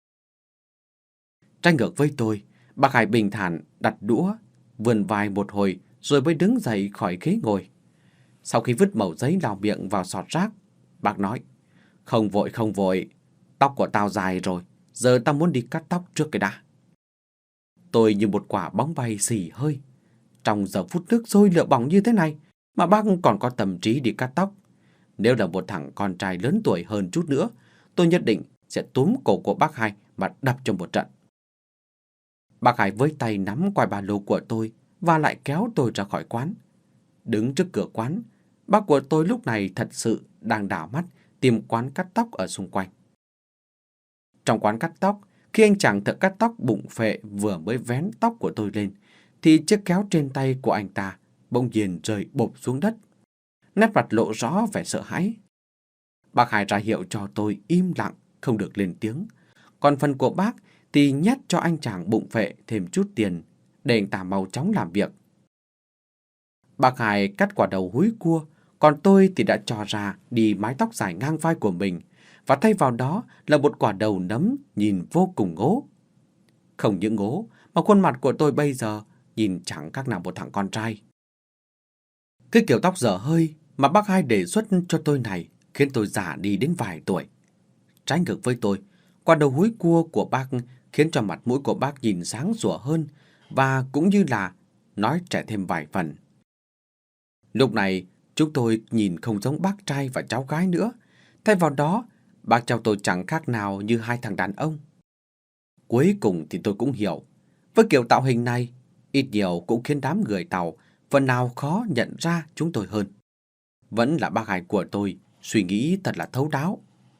Trái ngược với tôi, bác Hải bình thản đặt đũa, vươn vai một hồi rồi mới đứng dậy khỏi ghế ngồi. Sau khi vứt mẩu giấy lau miệng vào sọt rác, bác nói: Không vội không vội, tóc của tao dài rồi, giờ tao muốn đi cắt tóc trước cái đã. Tôi như một quả bóng bay xì hơi. Trong giờ phút nước sôi lửa bỏng như thế này mà bác còn có tâm trí đi cắt tóc. Nếu là một thằng con trai lớn tuổi hơn chút nữa, tôi nhất định sẽ túm cổ của bác Hai mà đập cho một trận. Bác Hai với tay nắm quai ba lô của tôi và lại kéo tôi ra khỏi quán. Đứng trước cửa quán, bác của tôi lúc này thật sự đang đảo mắt tìm quán cắt tóc ở xung quanh. Trong quán cắt tóc, khi anh chàng thợ cắt tóc bụng phệ vừa mới vén tóc của tôi lên, thì chiếc kéo trên tay của anh ta bỗng nhiên rơi bộp xuống đất. Nét mặt lộ rõ vẻ sợ hãi. Bác Hai ra hiệu cho tôi im lặng, không được lên tiếng. Còn phần của bác thì nhét cho anh chàng bụng phệ thêm chút tiền để anh ta mau chóng làm việc. Bác Hai cắt quả đầu húi cua, còn tôi thì đã cho ra đi mái tóc dài ngang vai của mình, và thay vào đó là một quả đầu nấm nhìn vô cùng ngố. Không những ngố, mà khuôn mặt của tôi bây giờ nhìn chẳng khác nào một thằng con trai. Cái kiểu tóc dở hơi mà bác Hai đề xuất cho tôi này khiến tôi già đi đến vài tuổi. Trái ngược với tôi, quả đầu húi cua của bác khiến cho mặt mũi của bác nhìn sáng sủa hơn, và cũng như là nói trẻ thêm vài phần. Lúc này, chúng tôi nhìn không giống bác trai và cháu gái nữa. Thay vào đó, bác cháu tôi chẳng khác nào như hai thằng đàn ông. Cuối cùng thì tôi cũng hiểu. Với kiểu tạo hình này, ít nhiều cũng khiến đám người Tàu phần nào khó nhận ra chúng tôi hơn. Vẫn là bác Hai của tôi suy nghĩ thật là thấu đáo.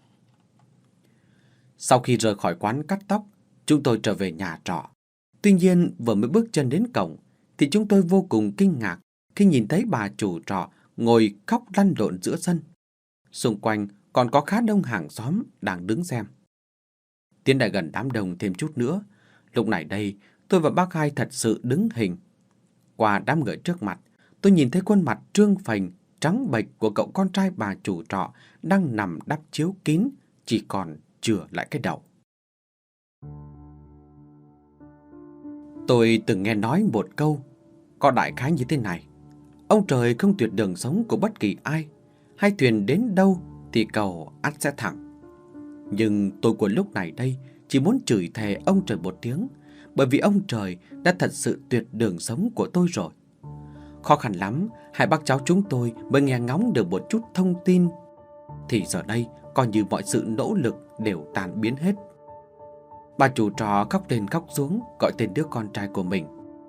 Sau khi rời khỏi quán cắt tóc, chúng tôi trở về nhà trọ. Tuy nhiên, vừa mới bước chân đến cổng, thì chúng tôi vô cùng kinh ngạc khi nhìn thấy bà chủ trọ ngồi khóc lăn lộn giữa sân. Xung quanh còn có khá đông hàng xóm đang đứng xem. Tiến lại gần đám đông thêm chút nữa. Lúc này đây, tôi và bác Hai thật sự đứng hình. Qua đám người trước mặt, tôi nhìn thấy khuôn mặt trương phình, trắng bệch của cậu con trai bà chủ trọ đang nằm đắp chiếu kín, chỉ còn chừa lại cái đầu. Tôi từng nghe nói một câu có đại khái như thế này: ông trời không tuyệt đường sống của bất kỳ ai, hai thuyền đến đâu thì cầu ắt sẽ thẳng. Nhưng tôi của lúc này đây chỉ muốn chửi thề ông trời một tiếng, bởi vì ông trời đã thật sự tuyệt đường sống của tôi rồi. Khó khăn lắm, hai bác cháu chúng tôi mới nghe ngóng được một chút thông tin, thì giờ đây coi như mọi sự nỗ lực đều tan biến hết. Bà chủ trọ khóc lên khóc xuống gọi tên đứa con trai của mình.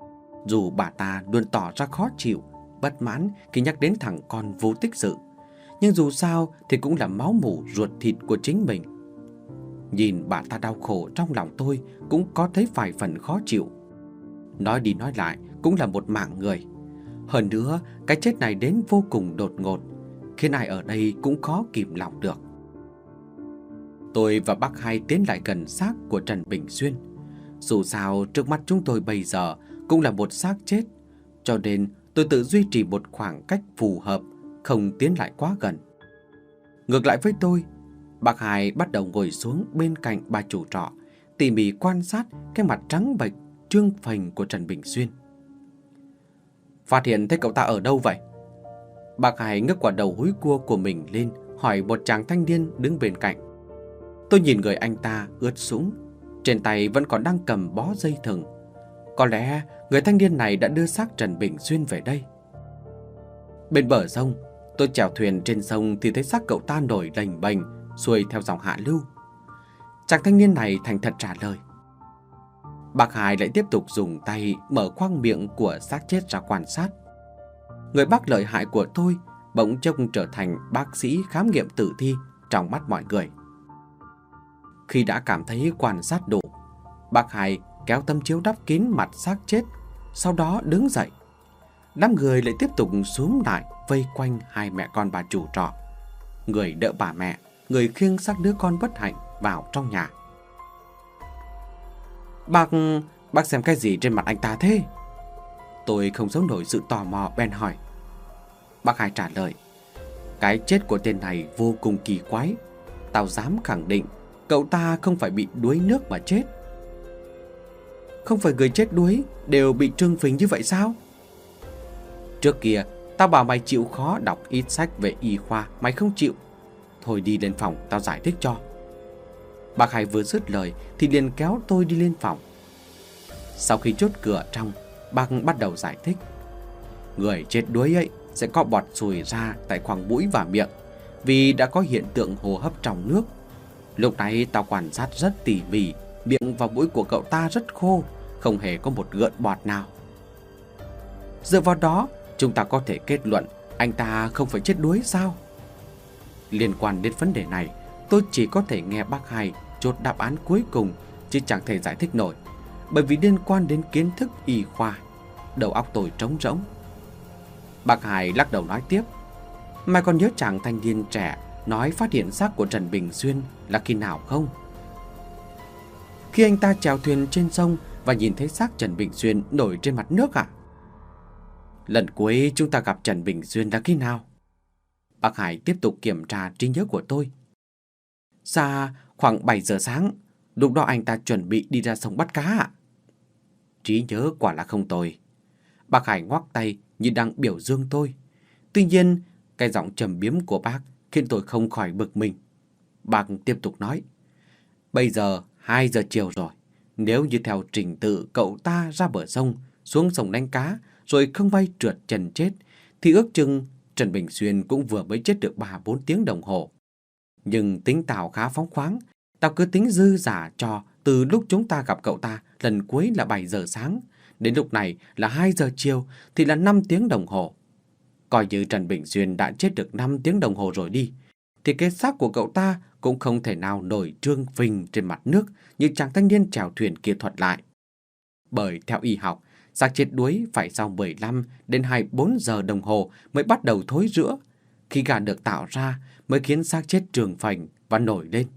Dù bà ta luôn tỏ ra khó chịu, bất mãn khi nhắc đến thằng con vô tích sự, nhưng dù sao thì cũng là máu mủ ruột thịt của chính mình. Nhìn bà ta đau khổ trong lòng tôi cũng có thấy vài phần khó chịu. Nói đi nói lại cũng là một mạng người. Hơn nữa, cái chết này đến vô cùng đột ngột, khiến ai ở đây cũng khó kìm lòng được. Tôi và bác Hai tiến lại gần xác của Trần Bình Xuyên. Dù sao trước mắt chúng tôi bây giờ cũng là một xác chết, cho nên tôi tự duy trì một khoảng cách phù hợp, không tiến lại quá gần. Ngược lại với tôi, bác Hai bắt đầu ngồi xuống bên cạnh bà chủ trọ, tỉ mỉ quan sát cái mặt trắng bệch, trương phình của Trần Bình Xuyên. Phát hiện thấy cậu ta ở đâu vậy? Bác Hai ngước quả đầu húi cua của mình lên, hỏi một chàng thanh niên đứng bên cạnh. Tôi nhìn người anh ta ướt sũng, trên tay vẫn còn đang cầm bó dây thừng. Có lẽ người thanh niên này đã đưa xác Trần Bình Xuyên về đây. Bên bờ sông, tôi chèo thuyền trên sông thì thấy xác cậu ta nổi lềnh bềnh xuôi theo dòng hạ lưu. Chàng thanh niên này thành thật trả lời. Bác Hai lại tiếp tục dùng tay mở khoang miệng của xác chết ra quan sát. Người bác lợi hại của tôi bỗng trông trở thành bác sĩ khám nghiệm tử thi trong mắt mọi người. Khi đã cảm thấy quan sát đủ, bác Hai kéo tấm chiếu đắp kín mặt xác chết, sau đó đứng dậy. Đám người lại tiếp tục xúm lại vây quanh hai mẹ con bà chủ trọ. Người đỡ bà mẹ, người khiêng xác đứa con bất hạnh vào trong nhà. Bác, bác xem cái gì trên mặt anh ta thế? Tôi không giấu nổi sự tò mò bèn hỏi. Bác Hai trả lời. Cái chết của tên này vô cùng kỳ quái. Tao dám khẳng định cậu ta không phải bị đuối nước mà chết. Không phải người chết đuối đều bị trương phình như vậy sao? Trước kia tao bảo mày chịu khó đọc ít sách về y khoa, mày không chịu. Thôi đi lên phòng tao giải thích cho. Bác Hai vừa dứt lời thì liền kéo tôi đi lên phòng. Sau khi chốt cửa trong, bác bắt đầu giải thích. Người chết đuối ấy sẽ có bọt sùi ra tại khoang mũi và miệng, vì đã có hiện tượng hô hấp trong nước. Lúc này tao quan sát rất tỉ mỉ, miệng và mũi của cậu ta rất khô, không hề có một gợn bọt nào. Dựa vào đó, chúng ta có thể kết luận anh ta không phải chết đuối sao? Liên quan đến vấn đề này, tôi chỉ có thể nghe bác Hai chốt đáp án cuối cùng, chứ chẳng thể giải thích nổi, bởi vì liên quan đến kiến thức y khoa. Đầu óc tôi trống rỗng. Bác Hai lắc đầu nói tiếp. Mày còn nhớ chàng thanh niên trẻ nói phát hiện xác của Trần Bình Xuyên là khi nào không? Khi anh ta chèo thuyền trên sông và nhìn thấy xác Trần Bình Xuyên nổi trên mặt nước à? Lần cuối chúng ta gặp Trần Bình Xuyên là khi nào? Bác Hai tiếp tục kiểm tra trí nhớ của tôi. Xa khoảng bảy giờ sáng, lúc đó anh ta chuẩn bị đi ra sông bắt cá ạ. Trí nhớ quả là không tồi. Bác Hai ngoắc tay như đang biểu dương tôi. Tuy nhiên, cái giọng trầm biếm của bác khiến tôi không khỏi bực mình. Bác tiếp tục nói. Bây giờ hai giờ chiều rồi. Nếu như theo trình tự cậu ta ra bờ sông, xuống sông đánh cá, rồi không may trượt chân chết, thì ước chừng Trần Bình Xuyên cũng vừa mới chết được ba bốn tiếng đồng hồ. Nhưng tính Tào khá phóng khoáng. Tao cứ tính dư giả cho từ lúc chúng ta gặp cậu ta lần cuối là bảy giờ sáng, đến lúc này là hai giờ chiều thì là năm tiếng đồng hồ. Coi như Trần Bình Xuyên đã chết được năm tiếng đồng hồ rồi đi, thì cái xác của cậu ta cũng không thể nào nổi trương phình trên mặt nước như chàng thanh niên chèo thuyền kia thuật lại. Bởi theo y học, xác chết đuối phải sau mười lăm đến hai mươi bốn giờ đồng hồ mới bắt đầu thối rữa. Khi gà được tạo ra mới khiến xác chết trương phình và nổi lên.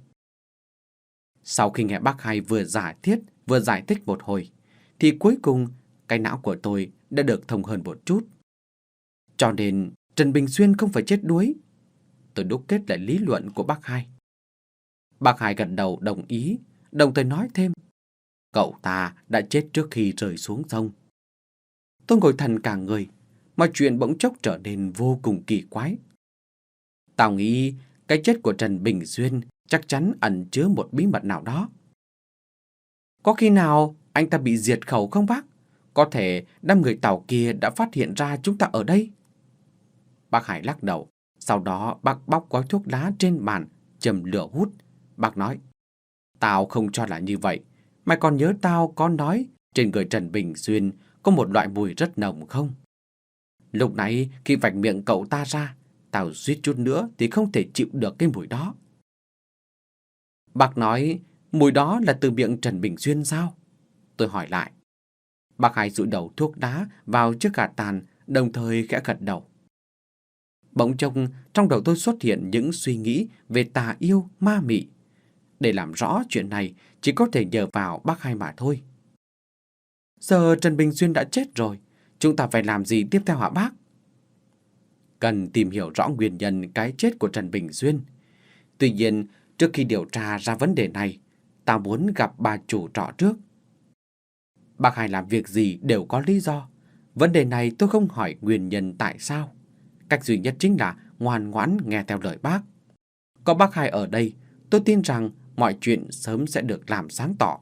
Sau khi nghe bác Hai vừa giải thiết vừa giải thích một hồi, thì cuối cùng cái não của tôi đã được thông hơn một chút. Cho nên Trần Bình Xuyên không phải chết đuối. Tôi đúc kết lại lý luận của bác Hai. Bác Hai gật đầu đồng ý, đồng thời nói thêm. Cậu ta đã chết trước khi rơi xuống sông. Tôi ngồi thần cả người, mọi chuyện bỗng chốc trở nên vô cùng kỳ quái. Tao nghĩ cái chết của Trần Bình Xuyên chắc chắn ẩn chứa một bí mật nào đó. Có khi nào anh ta bị diệt khẩu không bác? Có thể đám người Tàu kia đã phát hiện ra chúng ta ở đây. Bác Hai lắc đầu. Sau đó bác bóc gói thuốc lá trên bàn, châm lửa hút. Bác nói. Tao không cho là như vậy. Mày còn nhớ tao có nói trên người Trần Bình Xuyên có một loại mùi rất nồng không? Lúc nãy khi vạch miệng cậu ta ra, tao suýt chút nữa thì không thể chịu được cái mùi đó. Bác nói mùi đó là từ miệng Trần Bình Xuyên sao? Tôi hỏi lại. Bác Hai dụi đầu thuốc đá vào chiếc gạt tàn, đồng thời khẽ gật đầu. Bỗng chốc trong đầu tôi xuất hiện những suy nghĩ về tà yêu, ma mị. Để làm rõ chuyện này chỉ có thể nhờ vào bác Hai mà thôi. Giờ Trần Bình Xuyên đã chết rồi, chúng ta phải làm gì tiếp theo hả bác? Cần tìm hiểu rõ nguyên nhân cái chết của Trần Bình Xuyên. Tuy nhiên, trước khi điều tra ra vấn đề này, ta muốn gặp bà chủ trọ trước. Bác Hai làm việc gì đều có lý do. Vấn đề này tôi không hỏi nguyên nhân tại sao. Cách duy nhất chính là ngoan ngoãn nghe theo lời bác. Có bác Hai ở đây, tôi tin rằng mọi chuyện sớm sẽ được làm sáng tỏ.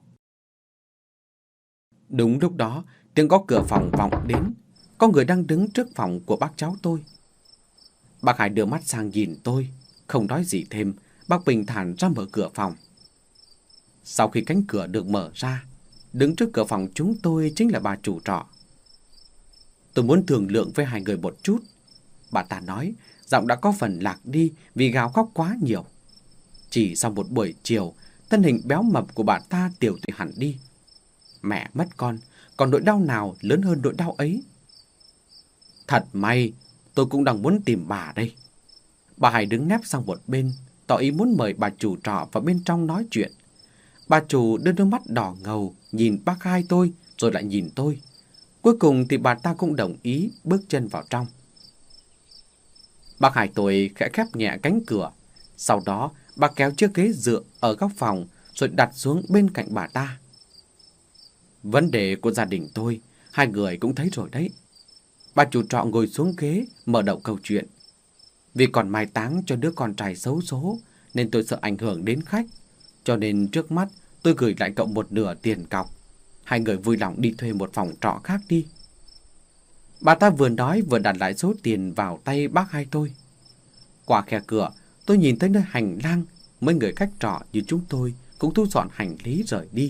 Đúng lúc đó, tiếng gõ cửa phòng vọng đến. Có người đang đứng trước phòng của bác cháu tôi. Bác Hai đưa mắt sang nhìn tôi, không nói gì thêm. Bác bình thản ra mở cửa phòng. Sau khi cánh cửa được mở ra, đứng trước cửa phòng chúng tôi chính là bà chủ trọ. Tôi muốn thương lượng với hai người một chút. Bà ta nói giọng đã có phần lạc đi vì gào khóc quá nhiều. Chỉ sau một buổi chiều, thân hình béo mập của bà ta tiểu tụy hẳn đi. Mẹ mất con, còn nỗi đau nào lớn hơn nỗi đau ấy? Thật may, tôi cũng đang muốn tìm bà đây. Bà Hải đứng nép sang một bên, tỏ ý muốn mời bà chủ trọ vào bên trong nói chuyện. Bà chủ đưa đôi mắt đỏ ngầu nhìn bác Hai tôi rồi lại nhìn tôi. Cuối cùng thì bà ta cũng đồng ý bước chân vào trong. Bác Hai tôi khẽ khép nhẹ cánh cửa. Sau đó bà kéo chiếc ghế dựa ở góc phòng rồi đặt xuống bên cạnh bà ta. Vấn đề của gia đình tôi, hai người cũng thấy rồi đấy. Bà chủ trọ ngồi xuống ghế mở đầu câu chuyện. Vì còn mai táng cho đứa con trai xấu số nên tôi sợ ảnh hưởng đến khách. Cho nên trước mắt tôi gửi lại cậu một nửa tiền cọc. Hai người vui lòng đi thuê một phòng trọ khác đi. Bà ta vừa nói vừa đặt lại số tiền vào tay bác Hai tôi. Qua khe cửa tôi nhìn thấy nơi hành lang, mấy người khách trọ như chúng tôi cũng thu dọn hành lý rời đi.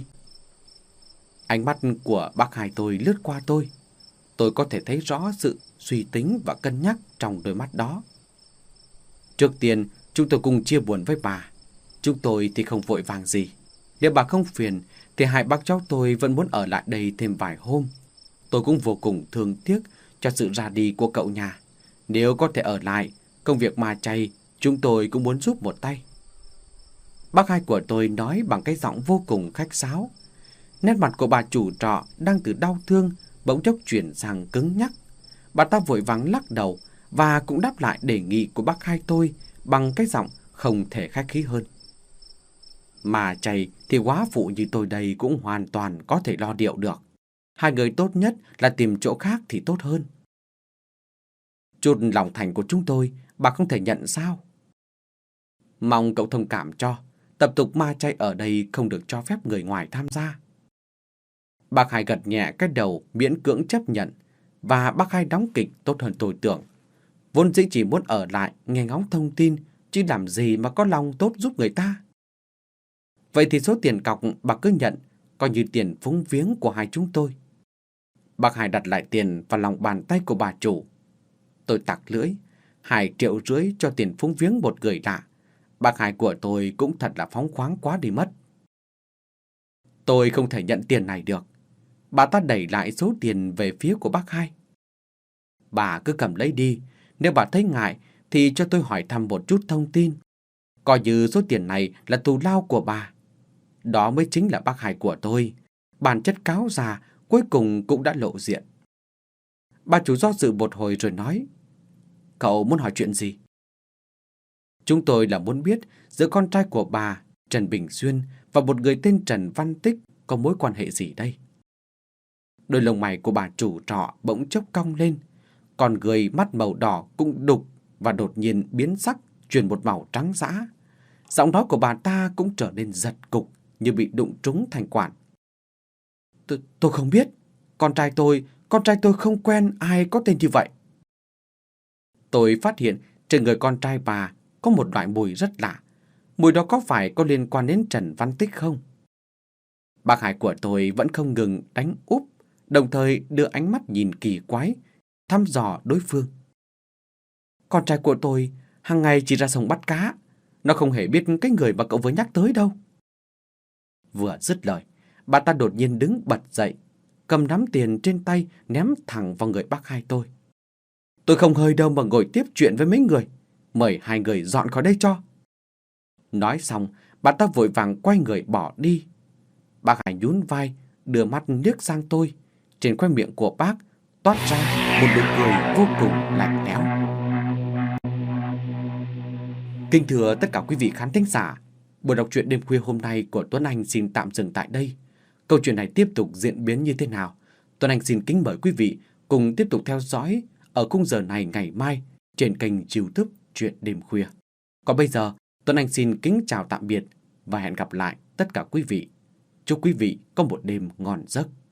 Ánh mắt của bác Hai tôi lướt qua tôi. Tôi có thể thấy rõ sự suy tính và cân nhắc trong đôi mắt đó. Trước tiên chúng tôi cùng chia buồn với bà. Chúng tôi thì không vội vàng gì. Nếu bà không phiền thì hai bác cháu tôi vẫn muốn ở lại đây thêm vài hôm. Tôi cũng vô cùng thương tiếc cho sự ra đi của cậu nhà. Nếu có thể ở lại, công việc ma chay chúng tôi cũng muốn giúp một tay. Bác Hai của tôi nói bằng cái giọng vô cùng khách sáo. Nét mặt của bà chủ trọ đang từ đau thương bỗng chốc chuyển sang cứng nhắc. Bà ta vội vàng lắc đầu và cũng đáp lại đề nghị của bác Hai tôi bằng cái giọng không thể khách khí hơn. Mà chay thì quá phụ như tôi đây cũng hoàn toàn có thể lo điệu được. Hai người tốt nhất là tìm chỗ khác thì tốt hơn. Chút lòng thành của chúng tôi bà không thể nhận sao? Mong cậu thông cảm cho. Tập tục ma chay ở đây không được cho phép người ngoài tham gia. Bác Hai gật nhẹ cái đầu miễn cưỡng chấp nhận. Và bác Hai đóng kịch tốt hơn tôi tưởng. Vốn dĩ chỉ muốn ở lại nghe ngóng thông tin, chứ làm gì mà có lòng tốt giúp người ta. Vậy thì số tiền cọc bà cứ nhận, coi như tiền phúng viếng của hai chúng tôi. Bác Hai đặt lại tiền vào lòng bàn tay của bà chủ. Tôi tặc lưỡi, hai triệu rưỡi cho tiền phúng viếng một người lạ. Bác Hai của tôi cũng thật là phóng khoáng quá đi mất. Tôi không thể nhận tiền này được. Bà ta đẩy lại số tiền về phía của bác Hai. Bà cứ cầm lấy đi. Nếu bà thấy ngại thì cho tôi hỏi thăm một chút thông tin. Coi như số tiền này là thù lao của bà. Đó mới chính là bác Hai của tôi. Bản chất cáo già cuối cùng cũng đã lộ diện. Bà chủ do dự một hồi rồi nói: Cậu muốn hỏi chuyện gì? Chúng tôi là muốn biết giữa con trai của bà, Trần Bình Xuyên, và một người tên Trần Văn Tích có mối quan hệ gì đây? Đôi lông mày của bà chủ trọ bỗng chốc cong lên. Còn người mắt màu đỏ cũng đục và đột nhiên biến sắc, chuyển một màu trắng dã. Giọng nói của bà ta cũng trở nên giật cục như bị đụng trúng thành quản. Tôi, tôi không biết. Con trai tôi, con trai tôi không quen ai có tên như vậy. Tôi phát hiện trên người con trai bà có một loại mùi rất lạ. Mùi đó có phải có liên quan đến Trần Văn Tích không? Bác Hai của tôi vẫn không ngừng đánh úp, đồng thời đưa ánh mắt nhìn kỳ quái, thăm dò đối phương. Con trai của tôi hàng ngày chỉ ra sông bắt cá, nó không hề biết cái người mà cậu vừa nhắc tới đâu. Vừa dứt lời, bà ta đột nhiên đứng bật dậy, cầm nắm tiền trên tay ném thẳng vào người bác hai tôi. Tôi không hơi đâu mà ngồi tiếp chuyện với mấy người, mời hai người dọn khỏi đây cho. Nói xong, bà ta vội vàng quay người bỏ đi. Bác hai nhún vai, đưa mắt liếc sang tôi. Trên khoe miệng của bác toát ra một nụ cười vô cùng lạnh lẽo. Kính thưa tất cả quý vị khán thính giả, buổi đọc truyện đêm khuya hôm nay của Tuấn Anh xin tạm dừng tại đây. Câu chuyện này tiếp tục diễn biến như thế nào? Tuấn Anh xin kính mời quý vị cùng tiếp tục theo dõi ở khung giờ này ngày mai trên kênh YouTube Truyện Đêm Khuya. Còn bây giờ, Tuấn Anh xin kính chào tạm biệt và hẹn gặp lại tất cả quý vị. Chúc quý vị có một đêm ngon giấc.